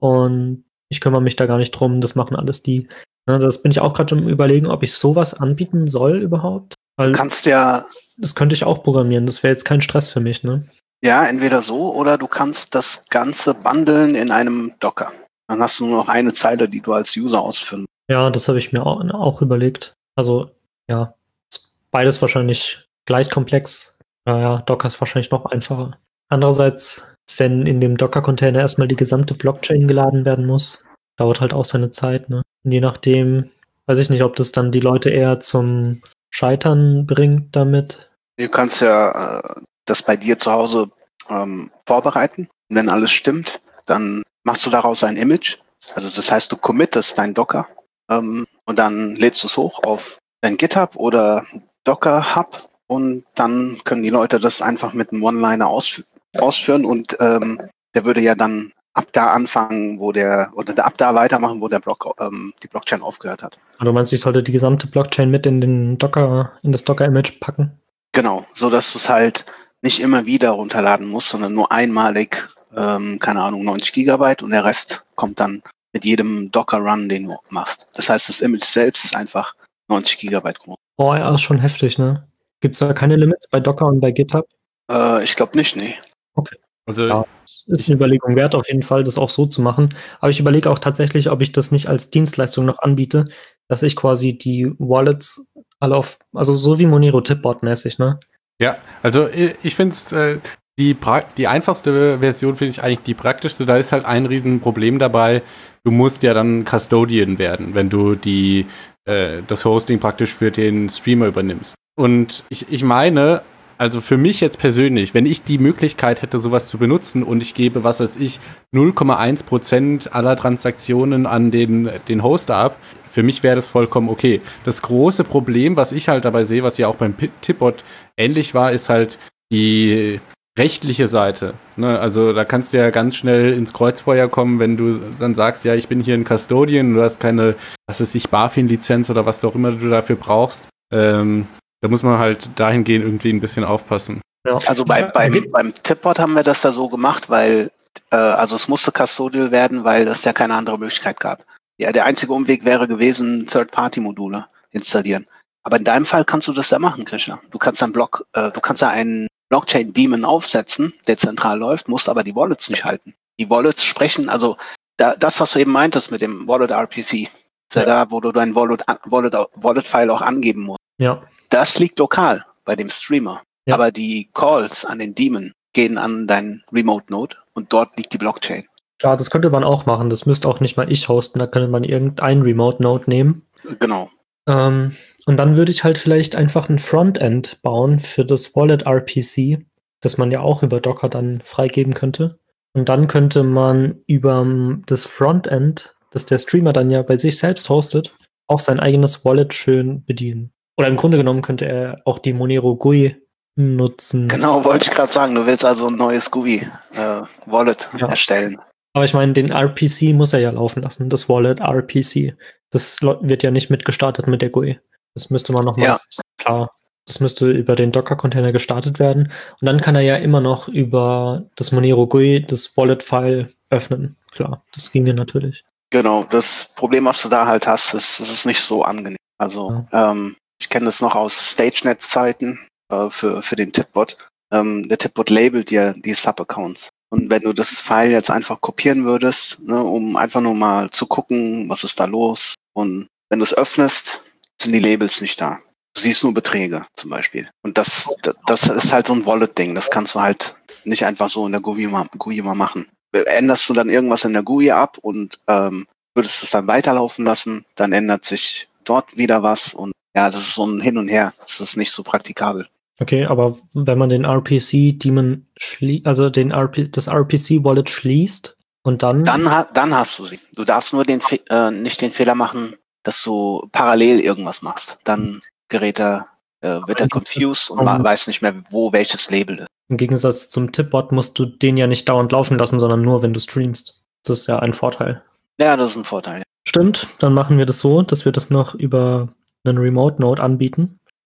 Und ich kümmere mich da gar nicht drum, das machen alles die. Ja, das bin ich auch gerade schon überlegen, ob ich sowas anbieten soll überhaupt. Weil Du kannst ja, das könnte ich auch programmieren, das wäre jetzt kein Stress für mich, ne? ja, entweder so oder du kannst das Ganze bundeln in einem Docker. Dann hast du nur noch eine Zeile, die du als User ausführen. Ja, das habe ich mir auch, auch überlegt. Also, ja, ist beides wahrscheinlich gleich komplex. Naja, Docker ist wahrscheinlich noch einfacher. Andererseits, wenn in dem Docker-Container erstmal die gesamte Blockchain geladen werden muss, dauert halt auch seine Zeit, ne? Und je nachdem, weiß ich nicht, ob das dann die Leute eher zum Scheitern bringt damit. Du kannst ja äh, das bei dir zu Hause ähm, vorbereiten. Und wenn alles stimmt, dann machst du daraus ein Image. Also das heißt, du committest dein Docker ähm, und dann lädst du es hoch auf dein GitHub oder Docker Hub und dann können die Leute das einfach mit einem One-Liner ausfü ausführen und ähm, der würde ja dann ab da anfangen, wo der, oder ab da weitermachen, wo der Block, ähm, die Blockchain aufgehört hat. Also du meinst, ich sollte die gesamte Blockchain mit in den Docker, in das Docker-Image packen? Genau, so dass du es halt nicht immer wieder runterladen musst, sondern nur einmalig, ähm, keine Ahnung, neunzig Gigabyte und der Rest kommt dann mit jedem Docker-Run, den du machst. Das heißt, das Image selbst ist einfach neunzig Gigabyte groß. Oh ja, ist schon heftig, ne? Gibt es da keine Limits bei Docker und bei GitHub? Äh, ich glaube nicht, nee. Also Ja, ist eine Überlegung wert, auf jeden Fall, das auch so zu machen. Aber ich überlege auch tatsächlich, ob ich das nicht als Dienstleistung noch anbiete, dass ich quasi die Wallets alle auf, also so wie Monero Tipbot-mäßig, ne? ja, also ich, ich finde es, äh, die, pra- die einfachste Version finde ich eigentlich die praktischste. Da ist halt ein Riesenproblem dabei. Du musst ja dann Custodian werden, wenn du die, äh, das Hosting praktisch für den Streamer übernimmst. Und ich, ich meine, also für mich jetzt persönlich, wenn ich die Möglichkeit hätte, sowas zu benutzen und ich gebe, was weiß ich, null Komma eins Prozent aller Transaktionen an den, den Hoster ab, für mich wäre das vollkommen okay. Das große Problem, was ich halt dabei sehe, was ja auch beim Tipbot ähnlich war, ist halt die rechtliche Seite. Ne? Also da kannst du ja ganz schnell ins Kreuzfeuer kommen, wenn du dann sagst, ja, ich bin hier ein Custodian, du hast keine, was weiß ich, BaFin-Lizenz oder was auch immer du dafür brauchst. Ähm, Da muss man halt dahingehend irgendwie ein bisschen aufpassen. Ja. Also bei, beim, beim Tipbot haben wir das da so gemacht, weil, äh, also es musste Custodial werden, weil es ja keine andere Möglichkeit gab. Ja, der einzige Umweg wäre gewesen, Third-Party-Module installieren. Aber in deinem Fall kannst du das ja machen, Krishna. Du kannst einen Block, äh, du kannst ja einen Blockchain-Daemon aufsetzen, der zentral läuft, musst aber die Wallets nicht halten. Die Wallets sprechen, also da, das, was du eben meintest mit dem Wallet-R P C, ist ja, ja da, wo du dein Wallet, Wallet, Wallet-File auch angeben musst. Ja. Das liegt lokal bei dem Streamer. Ja. Aber die Calls an den Daemon gehen an dein Remote-Node und dort liegt die Blockchain. Klar, das könnte man auch machen. Das müsste auch nicht mal ich hosten. Da könnte man irgendein Remote-Node nehmen. Genau. Ähm, und dann würde ich halt vielleicht einfach ein Frontend bauen für das Wallet-R P C, das man ja auch über Docker dann freigeben könnte. Und dann könnte man über das Frontend, das der Streamer dann ja bei sich selbst hostet, auch sein eigenes Wallet schön bedienen. Oder im Grunde genommen könnte er auch die Monero G U I nutzen. Genau, wollte ich gerade sagen. Du willst also ein neues G U I-Wallet äh, Ja. erstellen. Aber ich meine, den R P C muss er ja laufen lassen, das Wallet R P C. Das lo- wird ja nicht mitgestartet mit der G U I. Das müsste man nochmal, Ja. klar, das müsste über den Docker-Container gestartet werden. Und dann kann er ja immer noch über das Monero G U I das Wallet-File öffnen. Klar, das ging ja natürlich. Genau, das Problem, was du da halt hast, ist, es ist nicht so angenehm. Also, ähm, ich kenne das noch aus StageNet-Zeiten äh, für, für den Tipbot. Ähm, der Tipbot labelt dir die Sub-Accounts. Und wenn du das File jetzt einfach kopieren würdest, ne, um einfach nur mal zu gucken, was ist da los, und wenn du es öffnest, sind die Labels nicht da. Du siehst nur Beträge zum Beispiel. Und das, das ist halt so ein Wallet-Ding. Das kannst du halt nicht einfach so in der G U I mal, G U I mal machen. Änderst du dann irgendwas in der G U I ab und ähm, würdest es dann weiterlaufen lassen, dann ändert sich dort wieder was. Und ja, das ist so ein Hin und Her. Das ist nicht so praktikabel. Okay, aber wenn man den R P C-Daemon schließt, also den R P, das R P C-Wallet schließt und dann... Dann, ha dann hast du sie. Du darfst nur den Fe äh, nicht den Fehler machen, dass du parallel irgendwas machst. Dann gerät er, äh, wird er confused und um, weiß nicht mehr, wo welches Label ist. Im Gegensatz zum Tipbot musst du den ja nicht dauernd laufen lassen, sondern nur, wenn du streamst. Das ist ja ein Vorteil. Ja, das ist ein Vorteil. Stimmt, dann machen wir das so, dass wir das noch über einen Remote-Node anbieten.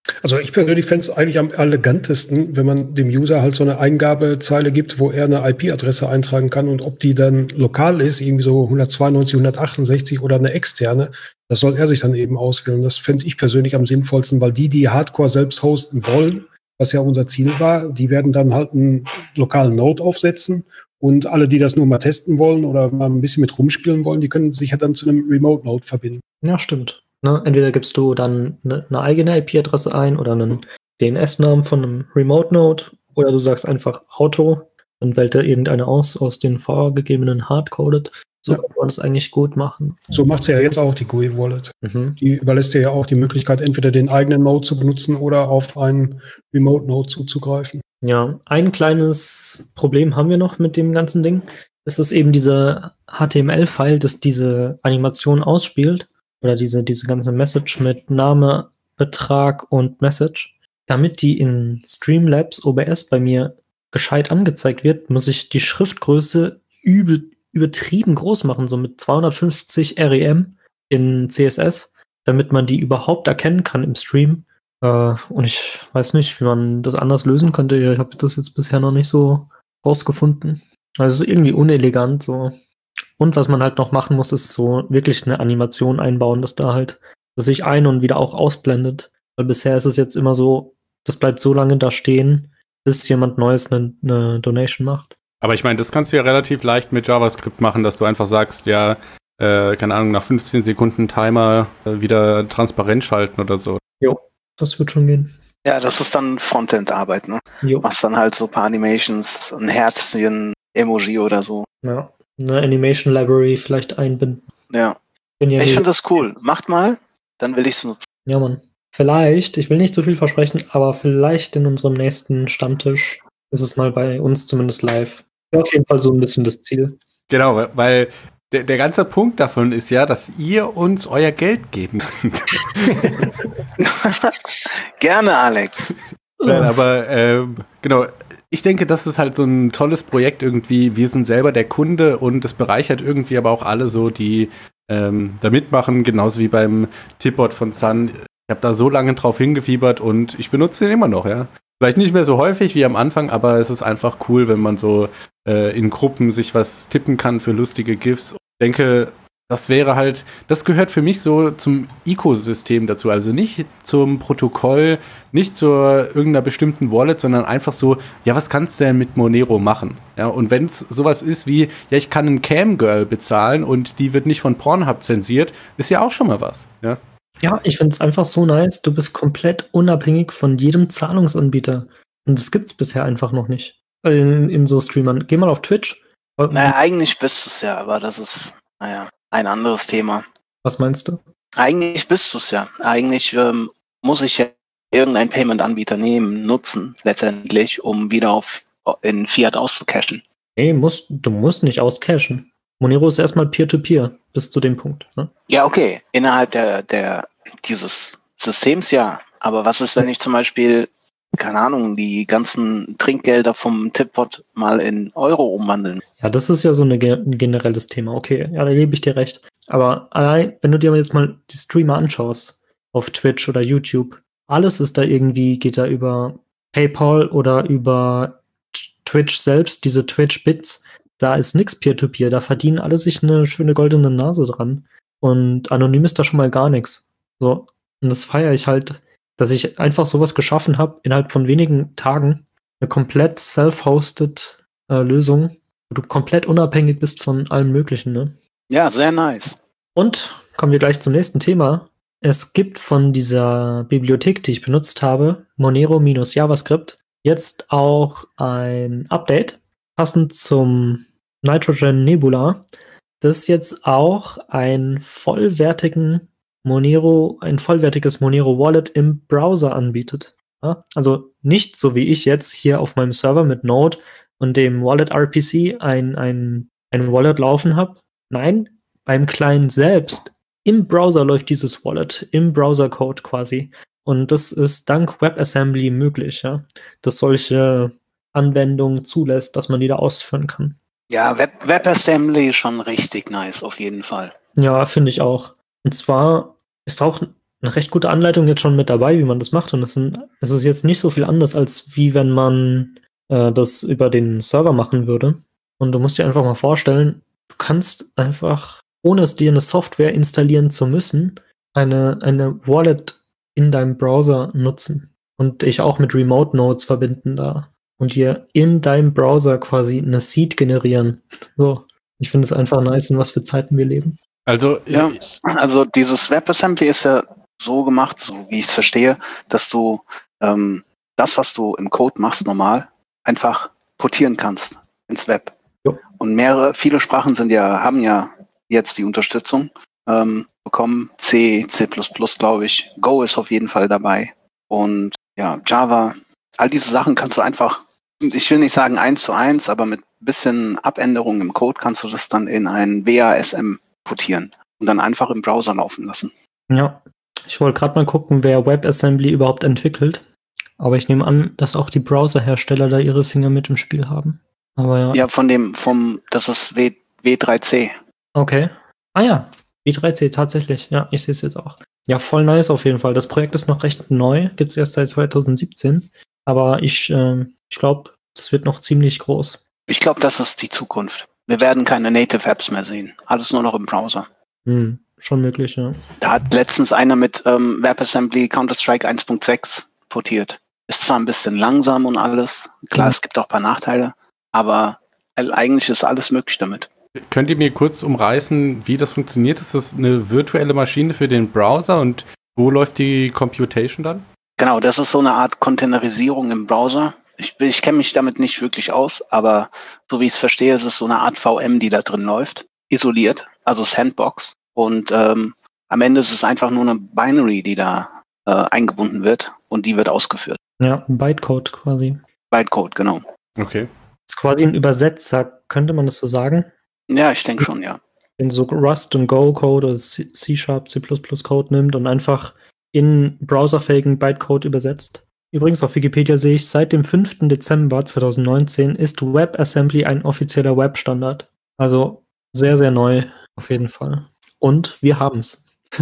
Also ich persönlich fände es eigentlich am elegantesten, wenn man dem User halt so eine Eingabezeile gibt, wo er eine I P-Adresse eintragen kann und ob die dann lokal ist, irgendwie so hundertzweiundneunzig, hundertachtundsechzig oder eine externe, das soll er sich dann eben auswählen. Das fände ich persönlich am sinnvollsten, weil die, die Hardcore selbst hosten wollen, was ja unser Ziel war, die werden dann halt einen lokalen Node aufsetzen und alle, die das nur mal testen wollen oder mal ein bisschen mit rumspielen wollen, die können sich ja dann zu einem Remote-Node verbinden. Ja, stimmt. Ne? Entweder gibst du dann eine, eine eigene I P-Adresse ein oder einen D N S-Namen von einem Remote-Node oder du sagst einfach Auto, dann wählt er irgendeine aus, aus den vorgegebenen Hardcoded. So Ja. kann man das eigentlich gut machen. So macht sie ja jetzt auch die G U I-Wallet. Mhm. Die überlässt dir ja auch die Möglichkeit, entweder den eigenen Node zu benutzen oder auf einen Remote-Node zuzugreifen. Ja, ein kleines Problem haben wir noch mit dem ganzen Ding. Es ist eben dieser H T M L-File, das diese Animation ausspielt. Oder diese, diese ganze Message mit Name, Betrag und Message. Damit die in Streamlabs O B S bei mir gescheit angezeigt wird, muss ich die Schriftgröße übel, übertrieben groß machen, so mit zweihundertfünfzig R E M in C S S, damit man die überhaupt erkennen kann im Stream. Äh, und ich weiß nicht, wie man das anders lösen könnte. Ich habe das jetzt bisher noch nicht so rausgefunden. Also es ist irgendwie unelegant so. Und was man halt noch machen muss, ist so wirklich eine Animation einbauen, dass da halt, dass sich ein- und wieder auch ausblendet. Weil bisher ist es jetzt immer so, das bleibt so lange da stehen, bis jemand Neues eine, eine Donation macht. Aber ich meine, das kannst du ja relativ leicht mit JavaScript machen, dass du einfach sagst, ja, äh, keine Ahnung, nach fünfzehn Sekunden Timer äh, wieder transparent schalten oder so. Jo, das wird schon gehen. Ja, das ist dann Frontend-Arbeit, ne? Jo. Machst dann halt so ein paar Animations, ein Herzchen, Emoji oder so. Ja. Eine Animation Library vielleicht einbinden. Ja. Bin ja Ich nie- finde das cool. Macht mal, dann will ich es nutzen. Ja, Mann. Vielleicht, ich will nicht zu viel versprechen, aber vielleicht in unserem nächsten Stammtisch ist es mal bei uns zumindest live. Ja, auf jeden Fall so ein bisschen das Ziel. Genau, weil- weil der, der ganze Punkt davon ist ja, dass ihr uns euer Geld geben könnt. Gerne, Alex. Nein, aber ähm, genau, ich denke, das ist halt so ein tolles Projekt irgendwie. Wir sind selber der Kunde und es bereichert irgendwie aber auch alle so, die ähm, da mitmachen, genauso wie beim Tipbot von Sun. Ich habe da so lange drauf hingefiebert und ich benutze den immer noch, ja. Vielleicht nicht mehr so häufig wie am Anfang, aber es ist einfach cool, wenn man so äh, in Gruppen sich was tippen kann für lustige GIFs. Ich denke, das wäre halt, das gehört für mich so zum Ökosystem dazu. Also nicht zum Protokoll, nicht zu irgendeiner bestimmten Wallet, sondern einfach so, ja, was kannst du denn mit Monero machen? Ja, und wenn es sowas ist wie, ja, ich kann einen Camgirl bezahlen und die wird nicht von Pornhub zensiert, ist ja auch schon mal was, ja. Ja, ich finde es einfach so nice. Du bist komplett unabhängig von jedem Zahlungsanbieter. Und das gibt's bisher einfach noch nicht. In, in so Streamern. Geh mal auf Twitch. Naja, eigentlich bist du es ja, aber das ist, naja, ein anderes Thema. Was meinst du? Eigentlich bist du es ja. Eigentlich ähm, muss ich ja irgendeinen Payment-Anbieter nehmen, nutzen, letztendlich, um wieder auf in Fiat auszucashen. Nee, musst, du musst nicht auscashen. Monero ist erstmal Peer-to-Peer bis zu dem Punkt. Ne? Ja, okay, innerhalb der, der dieses Systems ja. Aber was ist, wenn ich zum Beispiel, keine Ahnung, die ganzen Trinkgelder vom Tipbot mal in Euro umwandeln? Ja, das ist ja so eine, ge- ein generelles Thema. Okay, ja, da gebe ich dir recht. Aber allein, wenn du dir jetzt mal die Streamer anschaust, auf Twitch oder YouTube, alles ist da irgendwie, geht da über PayPal oder über T- Twitch selbst, diese Twitch-Bits. Da ist nix Peer-to-Peer, da verdienen alle sich eine schöne goldene Nase dran. Und anonym ist da schon mal gar nichts. So, und das feiere ich halt, dass ich einfach sowas geschaffen habe, innerhalb von wenigen Tagen, eine komplett self-hosted äh, Lösung, wo du komplett unabhängig bist von allem Möglichen. Ne? Ja, sehr nice. Und kommen wir gleich zum nächsten Thema. Es gibt von dieser Bibliothek, die ich benutzt habe, Monero-JavaScript, jetzt auch ein Update, passend zum Nitrogen Nebula, das jetzt auch einen vollwertigen Monero, ein vollwertiges Monero Wallet im Browser anbietet. Ja, also nicht so wie ich jetzt hier auf meinem Server mit Node und dem Wallet R P C ein, ein, ein Wallet laufen habe. Nein, beim Client selbst im Browser läuft dieses Wallet, im Browser-Code quasi. Und das ist dank WebAssembly möglich, ja, dass solche Anwendungen zulässt, dass man die da ausführen kann. Ja, Web WebAssembly ist schon richtig nice, auf jeden Fall. Ja, finde ich auch. Und zwar ist auch, eine recht gute Anleitung jetzt schon mit dabei, wie man das macht. Und es ist jetzt nicht so viel anders, als wie wenn man äh, das über den Server machen würde. Und du musst dir einfach mal vorstellen, du kannst einfach, ohne es dir eine Software installieren zu müssen, eine, eine Wallet in deinem Browser nutzen und dich auch mit Remote Nodes verbinden da und dir in deinem Browser quasi eine Seed generieren. So, ich finde es einfach nice, in was für Zeiten wir leben. Also, ja, also dieses WebAssembly ist ja so gemacht, so wie ich es verstehe, dass du ähm, das, was du im Code machst, normal, einfach portieren kannst ins Web. Jo. Und mehrere, viele Sprachen sind ja, haben ja jetzt die Unterstützung ähm, bekommen. C, C plus plus, glaube ich. Go ist auf jeden Fall dabei. Und ja, Java, all diese Sachen kannst du einfach, ich will nicht sagen eins zu eins, aber mit ein bisschen Abänderungen im Code kannst du das dann in ein W A S M portieren und dann einfach im Browser laufen lassen. Ja, ich wollte gerade mal gucken, wer WebAssembly überhaupt entwickelt. Aber ich nehme an, dass auch die Browserhersteller da ihre Finger mit im Spiel haben. Aber ja. Ja, von dem, vom, das ist w, W drei C. Okay. Ah ja, W drei C, tatsächlich. Ja, ich sehe es jetzt auch. Ja, voll nice auf jeden Fall. Das Projekt ist noch recht neu, gibt es erst seit zwanzig siebzehn. Aber ich, äh, ich glaube, das wird noch ziemlich groß. Ich glaube, das ist die Zukunft. Wir werden keine Native Apps mehr sehen. Alles nur noch im Browser. Hm, schon möglich, ja. Da hat letztens einer mit ähm, WebAssembly Counter-Strike eins Punkt sechs portiert. Ist zwar ein bisschen langsam und alles. Klar, mhm. Es gibt auch ein paar Nachteile. Aber eigentlich ist alles möglich damit. Könnt ihr mir kurz umreißen, wie das funktioniert? Ist das eine virtuelle Maschine für den Browser und wo läuft die Computation dann? Genau, das ist so eine Art Containerisierung im Browser. Ich, ich kenne mich damit nicht wirklich aus, aber so wie ich es verstehe, ist es so eine Art V M, die da drin läuft. Isoliert, also Sandbox. Und ähm, am Ende ist es einfach nur eine Binary, die da äh, eingebunden wird und die wird ausgeführt. Ja, Bytecode quasi. Bytecode, genau. Okay. Das ist quasi ein Übersetzer, könnte man das so sagen? Ja, ich denke schon, ja. Wenn so Rust und Go-Code oder C-Sharp, C plus plus Code nimmt und einfach in browserfähigen Bytecode übersetzt. Übrigens auf Wikipedia sehe ich, seit dem fünften Dezember zweitausendneunzehn ist WebAssembly ein offizieller Webstandard. Also sehr, sehr neu auf jeden Fall. Und wir haben's.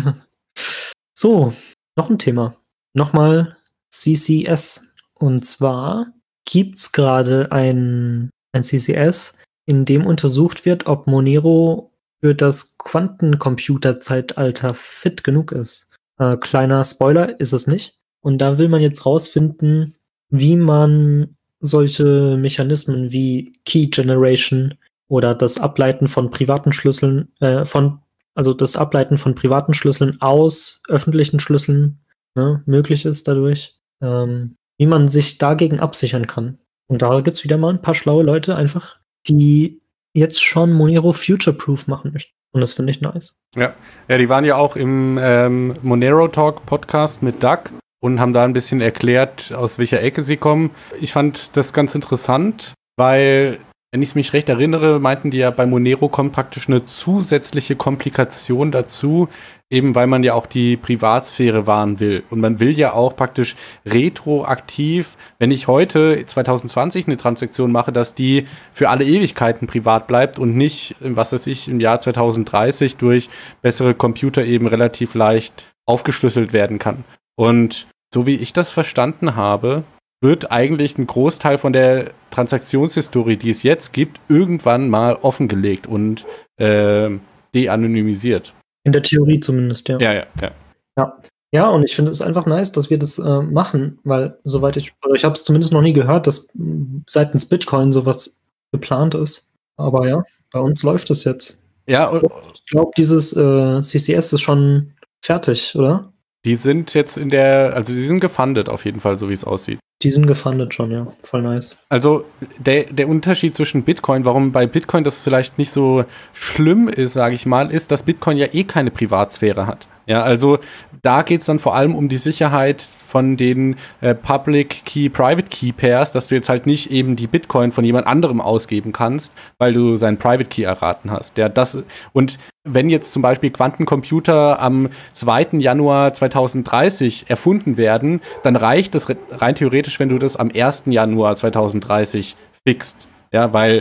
So, noch ein Thema. Nochmal C C S. Und zwar gibt's gerade ein, ein C C S, in dem untersucht wird, ob Monero für das Quantencomputer-Zeitalter fit genug ist. Äh, kleiner Spoiler, ist es nicht. Und da will man jetzt rausfinden, wie man solche Mechanismen wie Key Generation oder das Ableiten von privaten Schlüsseln, äh, von, also das Ableiten von privaten Schlüsseln aus öffentlichen Schlüsseln, ne, möglich ist dadurch, ähm, wie man sich dagegen absichern kann. Und da gibt's wieder mal ein paar schlaue Leute einfach, die jetzt schon Monero future-proof machen möchten. Und das finde ich nice. Ja. ja, die waren ja auch im ähm, Monero Talk Podcast mit Doug und haben da ein bisschen erklärt, aus welcher Ecke sie kommen. Ich fand das ganz interessant, weil, wenn ich mich recht erinnere, meinten die ja, bei Monero kommt praktisch eine zusätzliche Komplikation dazu, eben weil man ja auch die Privatsphäre wahren will. Und man will ja auch praktisch retroaktiv, wenn ich heute zwanzig zwanzig eine Transaktion mache, dass die für alle Ewigkeiten privat bleibt und nicht, was weiß ich, im Jahr zwanzig dreißig durch bessere Computer eben relativ leicht aufgeschlüsselt werden kann. Und so wie ich das verstanden habe, wird eigentlich ein Großteil von der Transaktionshistorie, die es jetzt gibt, irgendwann mal offengelegt und äh, de-anonymisiert. In der Theorie zumindest, ja. Ja, ja, ja. Ja, ja, und ich finde es einfach nice, dass wir das äh, machen, weil soweit ich, oder ich habe es zumindest noch nie gehört, dass mh, seitens Bitcoin sowas geplant ist. Aber ja, bei uns läuft es jetzt. Ja, und ich glaube, dieses äh, C C S ist schon fertig, oder? Die sind jetzt in der, also die sind gefundet auf jeden Fall, so wie es aussieht. Die sind gefundet schon, ja. Voll nice. Also der, der Unterschied zwischen Bitcoin, warum bei Bitcoin das vielleicht nicht so schlimm ist, sage ich mal, ist, dass Bitcoin ja eh keine Privatsphäre hat. Ja, also da geht es dann vor allem um die Sicherheit von den äh, Public Key, Private Key Pairs, dass du jetzt halt nicht eben die Bitcoin von jemand anderem ausgeben kannst, weil du seinen Private Key erraten hast. Ja, das, und wenn jetzt zum Beispiel Quantencomputer am zweiten Januar zwanzig dreißig erfunden werden, dann reicht es rein theoretisch, wenn du das am ersten Januar zwanzig dreißig fixt. Ja, weil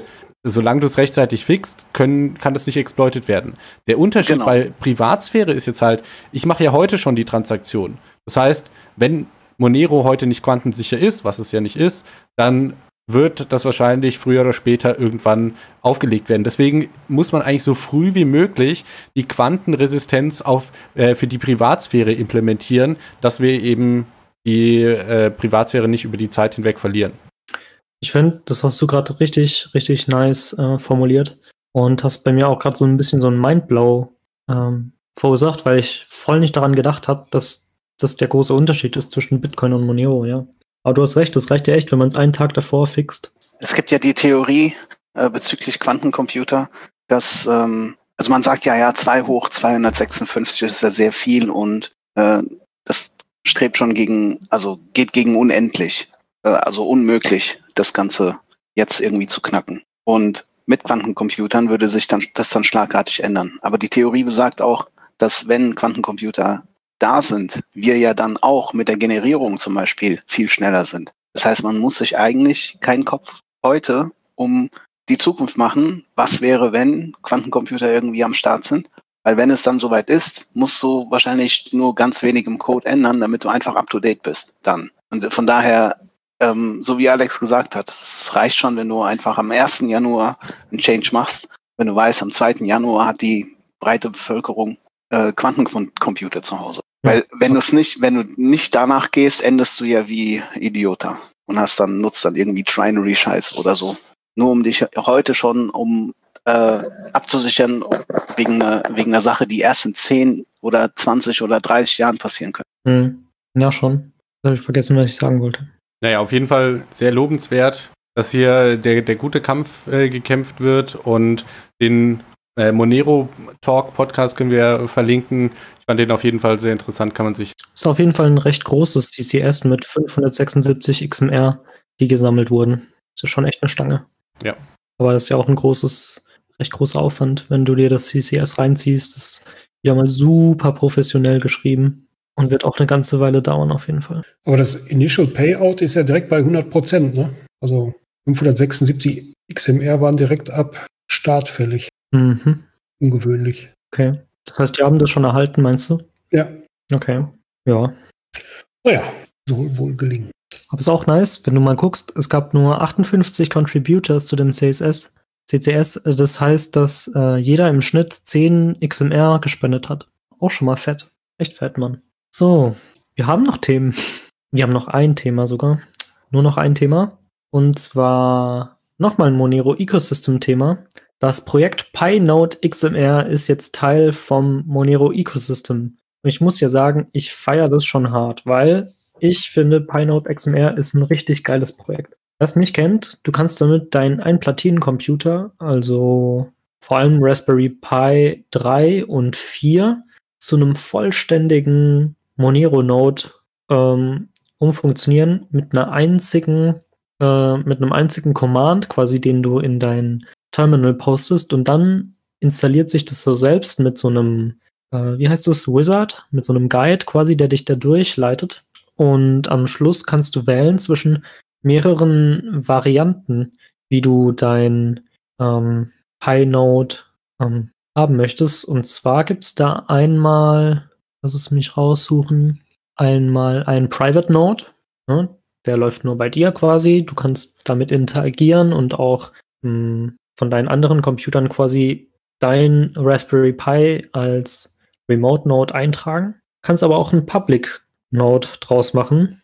solange du es rechtzeitig fixst, können, kann das nicht exploited werden. Der Unterschied Genau. bei Privatsphäre ist jetzt halt, ich mache ja heute schon die Transaktion. Das heißt, wenn Monero heute nicht quantensicher ist, was es ja nicht ist, dann wird das wahrscheinlich früher oder später irgendwann aufgelegt werden. Deswegen muss man eigentlich so früh wie möglich die Quantenresistenz auf, äh, für die Privatsphäre implementieren, dass wir eben die äh, Privatsphäre nicht über die Zeit hinweg verlieren. Ich finde, das hast du gerade richtig, richtig nice äh, formuliert und hast bei mir auch gerade so ein bisschen so ein Mindblow ähm, verursacht, weil ich voll nicht daran gedacht habe, dass das der große Unterschied ist zwischen Bitcoin und Monero, ja. Aber du hast recht, das reicht ja echt, wenn man es einen Tag davor fixt. Es gibt ja die Theorie äh, bezüglich Quantencomputer, dass, ähm, also man sagt ja, ja, zwei hoch zweihundertsechsundfünfzig ist ja sehr viel und äh, das strebt schon gegen, also geht gegen unendlich, äh, also unmöglich, das Ganze jetzt irgendwie zu knacken. Und mit Quantencomputern würde sich dann das dann schlagartig ändern. Aber die Theorie besagt auch, dass wenn Quantencomputer da sind, wir ja dann auch mit der Generierung zum Beispiel viel schneller sind. Das heißt, man muss sich eigentlich keinen Kopf heute um die Zukunft machen. Was wäre, wenn Quantencomputer irgendwie am Start sind? Weil wenn es dann soweit ist, musst du wahrscheinlich nur ganz wenig im Code ändern, damit du einfach up-to-date bist dann. Und von daher, ähm, so wie Alex gesagt hat, es reicht schon, wenn du einfach am ersten Januar einen Change machst. Wenn du weißt, am zweiten Januar hat die breite Bevölkerung äh, Quantencomputer zu Hause. Weil wenn du es nicht, wenn du nicht danach gehst, endest du ja wie Idiota und hast dann, nutzt dann irgendwie Trinary-Scheiß oder so. Nur um dich heute schon um äh, abzusichern wegen einer, wegen einer Sache, die erst in zehn oder zwanzig oder dreißig Jahren passieren können. Hm. Ja, schon. Da habe ich vergessen, was ich sagen wollte. Naja, auf jeden Fall sehr lobenswert, dass hier der, der gute Kampf äh, gekämpft wird und den Äh, Monero Talk Podcast können wir verlinken. Ich fand den auf jeden Fall sehr interessant, kann man sich. Ist auf jeden Fall ein recht großes C C S mit fünfhundertsechsundsiebzig X M R, die gesammelt wurden. Ist ja schon echt eine Stange. Ja. Aber das ist ja auch ein großes, recht großer Aufwand, wenn du dir das C C S reinziehst. Das ist ja mal super professionell geschrieben und wird auch eine ganze Weile dauern auf jeden Fall. Aber das Initial Payout ist ja direkt bei hundert Prozent, ne? Also fünfhundertsechsundsiebzig X M R waren direkt ab Start fällig. Mhm. Ungewöhnlich. Okay. Das heißt, die haben das schon erhalten, meinst du? Ja. Okay. Ja. Naja, soll wohl gelingen. Aber ist auch nice, wenn du mal guckst, es gab nur achtundfünfzig Contributors zu dem C S S, C C S. Das heißt, dass äh, jeder im Schnitt zehn X M R gespendet hat. Auch schon mal fett. Echt fett, Mann. So, wir haben noch Themen. Wir haben noch ein Thema sogar. Nur noch ein Thema. Und zwar nochmal ein Monero Ecosystem-Thema. Das Projekt PyNode X M R ist jetzt Teil vom Monero Ecosystem. Und ich muss ja sagen, ich feiere das schon hart, weil ich finde, PyNode X M R ist ein richtig geiles Projekt. Wer es nicht kennt, du kannst damit deinen Ein-Platinen-Computer, also vor allem Raspberry Pi drei und vier, zu einem vollständigen Monero-Node ähm, umfunktionieren mit einer einzigen, äh, mit einem einzigen Command, quasi den du in dein Terminal postest und dann installiert sich das so selbst mit so einem, äh, wie heißt das, Wizard, mit so einem Guide quasi, der dich da durchleitet. Und am Schluss kannst du wählen zwischen mehreren Varianten, wie du dein ähm, PyNode ähm, haben möchtest. Und zwar gibt es da einmal, lass es mich raussuchen, einmal einen Private Node, ne? Der läuft nur bei dir quasi. Du kannst damit interagieren und auch mh, von deinen anderen Computern quasi dein Raspberry Pi als Remote Node eintragen. Kannst aber auch einen Public Node draus machen,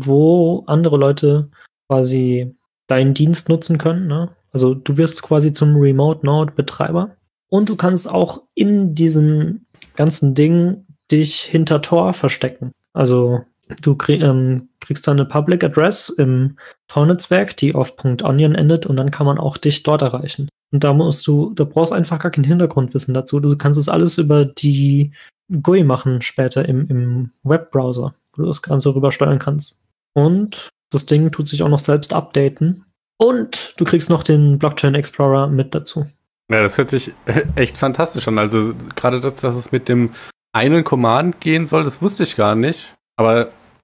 wo andere Leute quasi deinen Dienst nutzen können, ne? Also du wirst quasi zum Remote Node Betreiber und du kannst auch in diesem ganzen Ding dich hinter Tor verstecken. Also du krieg, ähm, kriegst dann eine Public Address im Tor-Netzwerk, die auf .onion endet und dann kann man auch dich dort erreichen. Und da musst du, da brauchst einfach gar kein Hintergrundwissen dazu. Du kannst es alles über die G U I machen später im, im Webbrowser, wo du das Ganze rüber steuern kannst. Und das Ding tut sich auch noch selbst updaten. Und du kriegst noch den Blockchain Explorer mit dazu. Ja, das hört sich echt fantastisch an. Also gerade das, dass es mit dem einen Command gehen soll, das wusste ich gar nicht. Aber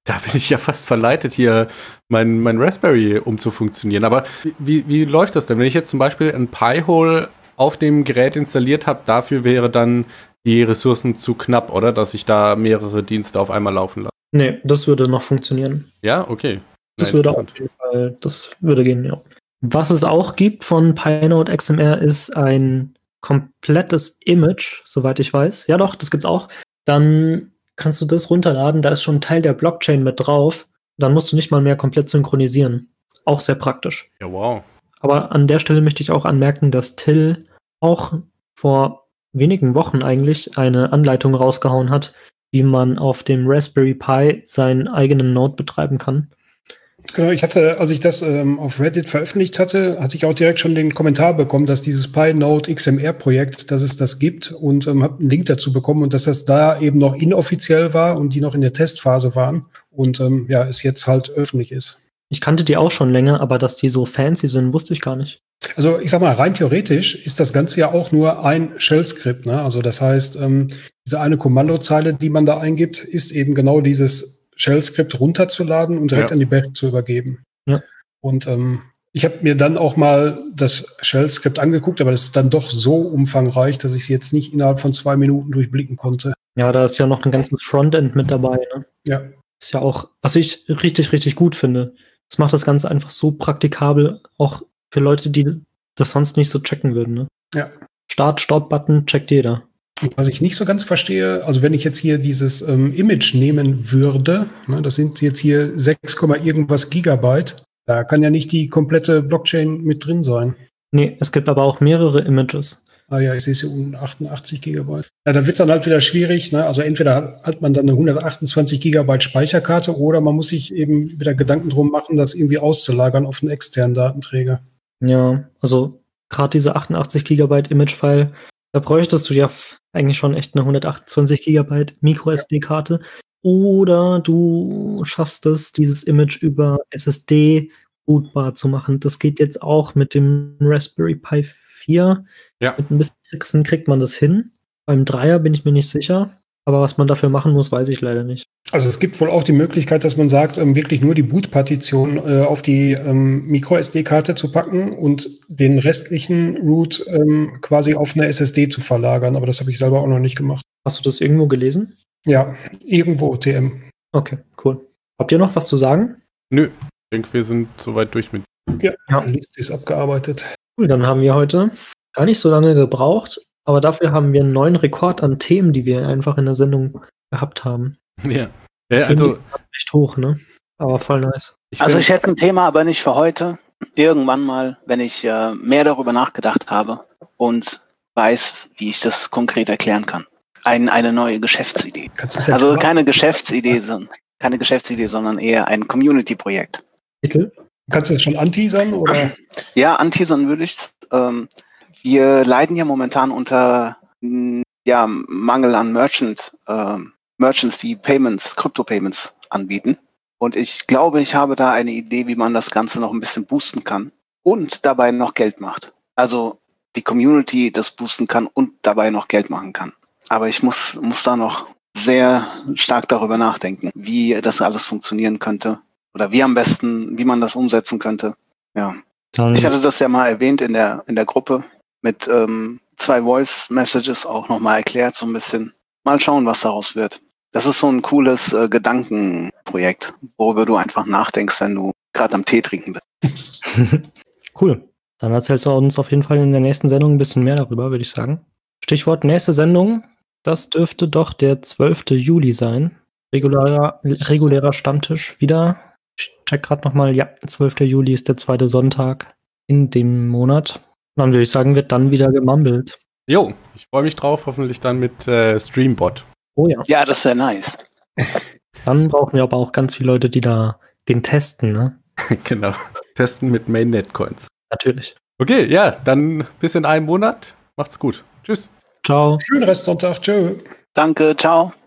Da bin ich ja fast verleitet, hier mein, mein Raspberry umzufunktionieren. Aber wie, wie läuft das denn? Wenn ich jetzt zum Beispiel ein Pi-hole auf dem Gerät installiert habe, dafür wäre dann die Ressourcen zu knapp, oder? Dass ich da mehrere Dienste auf einmal laufen lasse. Nee, das würde noch funktionieren. Ja, okay. Das Ja, würde auf jeden Fall, das würde gehen, ja. Was es auch gibt von Pinode X M R ist ein komplettes Image, soweit ich weiß. Ja doch, das gibt's auch. Dann kannst du das runterladen, da ist schon ein Teil der Blockchain mit drauf. Dann musst du nicht mal mehr komplett synchronisieren. Auch sehr praktisch. Ja, wow. Aber an der Stelle möchte ich auch anmerken, dass Till auch vor wenigen Wochen eigentlich eine Anleitung rausgehauen hat, wie man auf dem Raspberry Pi seinen eigenen Node betreiben kann. Genau, ich hatte, als ich das ähm, auf Reddit veröffentlicht hatte, hatte ich auch direkt schon den Kommentar bekommen, dass dieses Pinode X M R-Projekt, dass es das gibt und ähm, habe einen Link dazu bekommen und dass das da eben noch inoffiziell war und die noch in der Testphase waren und ähm, ja, es jetzt halt öffentlich ist. Ich kannte die auch schon länger, aber dass die so fancy sind, wusste ich gar nicht. Also ich sag mal, rein theoretisch ist das Ganze ja auch nur ein Shell-Skript, ne? Also das heißt, ähm, diese eine Kommandozeile, die man da eingibt, ist eben genau dieses Shell-Skript runterzuladen und direkt Ja. an die Bash zu übergeben. Ja. Und ähm, ich habe mir dann auch mal das Shell-Skript angeguckt, aber das ist dann doch so umfangreich, dass ich es jetzt nicht innerhalb von zwei Minuten durchblicken konnte. Ja, da ist ja noch ein ganzes Frontend mit dabei. Ne? Ja. Ist ja auch, was ich richtig, richtig gut finde. Das macht das Ganze einfach so praktikabel, auch für Leute, die das sonst nicht so checken würden. Ne? Ja. Start-Stop-Button checkt jeder. Und was ich nicht so ganz verstehe, also wenn ich jetzt hier dieses ähm, Image nehmen würde, ne, das sind jetzt hier sechs, irgendwas Gigabyte, da kann ja nicht die komplette Blockchain mit drin sein. Nee, es gibt aber auch mehrere Images. Ah ja, ich sehe es hier unten, achtundachtzig Gigabyte. Ja, da wird es dann halt wieder schwierig, ne? Also entweder hat, hat man dann eine hundertachtundzwanzig Gigabyte Speicherkarte oder man muss sich eben wieder Gedanken drum machen, das irgendwie auszulagern auf einen externen Datenträger. Ja, also gerade diese achtundachtzig Gigabyte Image-File, da bräuchtest du ja f- eigentlich schon echt eine hundertachtundzwanzig Gigabyte Micro-S D-Karte. Oder du schaffst es, dieses Image über S S D bootbar zu machen. Das geht jetzt auch mit dem Raspberry Pi vier. Ja. Mit ein bisschen Tricksen kriegt man das hin. Beim Dreier bin ich mir nicht sicher. Aber was man dafür machen muss, weiß ich leider nicht. Also es gibt wohl auch die Möglichkeit, dass man sagt, ähm, wirklich nur die Boot-Partition äh, auf die ähm, Micro-S D-Karte zu packen und den restlichen Root ähm, quasi auf eine S S D zu verlagern. Aber das habe ich selber auch noch nicht gemacht. Hast du das irgendwo gelesen? Ja, irgendwo T M. Okay, cool. Habt ihr noch was zu sagen? Nö, ich denke, wir sind soweit durch mit. Ja, Ja. die Liste ist abgearbeitet. Cool, dann haben wir heute gar nicht so lange gebraucht, aber dafür haben wir einen neuen Rekord an Themen, die wir einfach in der Sendung gehabt haben. Ja. Ja, also, Echt hoch, ne? Aber voll nice. ich Also bin- ich hätte ein Thema, aber nicht für heute. Irgendwann mal, wenn ich äh, mehr darüber nachgedacht habe und weiß, wie ich das konkret erklären kann. Ein, eine neue Geschäftsidee. Kannst du das Also jetzt keine Geschäftsidee, sondern keine Geschäftsidee, sondern eher ein Community-Projekt. Titel? Kannst du das schon anteasern? Oder? Ja, anteasern würde ich. Ähm, wir leiden ja momentan unter mh, ja, Mangel an Merchant, ähm, Merchants, die Payments, Krypto-Payments anbieten. Und ich glaube, ich habe da eine Idee, wie man das Ganze noch ein bisschen boosten kann und dabei noch Geld macht. Also die Community das boosten kann und dabei noch Geld machen kann. Aber ich muss, muss da noch sehr stark darüber nachdenken, wie das alles funktionieren könnte oder wie am besten, wie man das umsetzen könnte. Ja. Dann, Ich hatte das ja mal erwähnt in der, in der Gruppe mit ähm, zwei Voice-Messages auch nochmal erklärt, so ein bisschen. Mal schauen, was daraus wird. Das ist so ein cooles äh, Gedankenprojekt, worüber du einfach nachdenkst, wenn du gerade am Tee trinken bist. cool. Dann erzählst du uns auf jeden Fall in der nächsten Sendung ein bisschen mehr darüber, würde ich sagen. Stichwort nächste Sendung, das dürfte doch der zwölfte Juli sein. Regulärer, regulärer Stammtisch wieder. Ich check gerade nochmal, ja, zwölfter Juli ist der zweite Sonntag in dem Monat. Dann würde ich sagen, wird dann wieder gemumbelt. Jo, ich freue mich drauf, hoffentlich dann mit äh, Streambot. Oh ja. Ja, das wäre nice. Dann brauchen wir aber auch ganz viele Leute, die da den testen, ne? Genau. Testen mit Mainnet-Coins. Natürlich. Okay, ja, dann bis in einem Monat. Macht's gut. Tschüss. Ciao. Schönen Restsonntag. Tschö. Danke, ciao.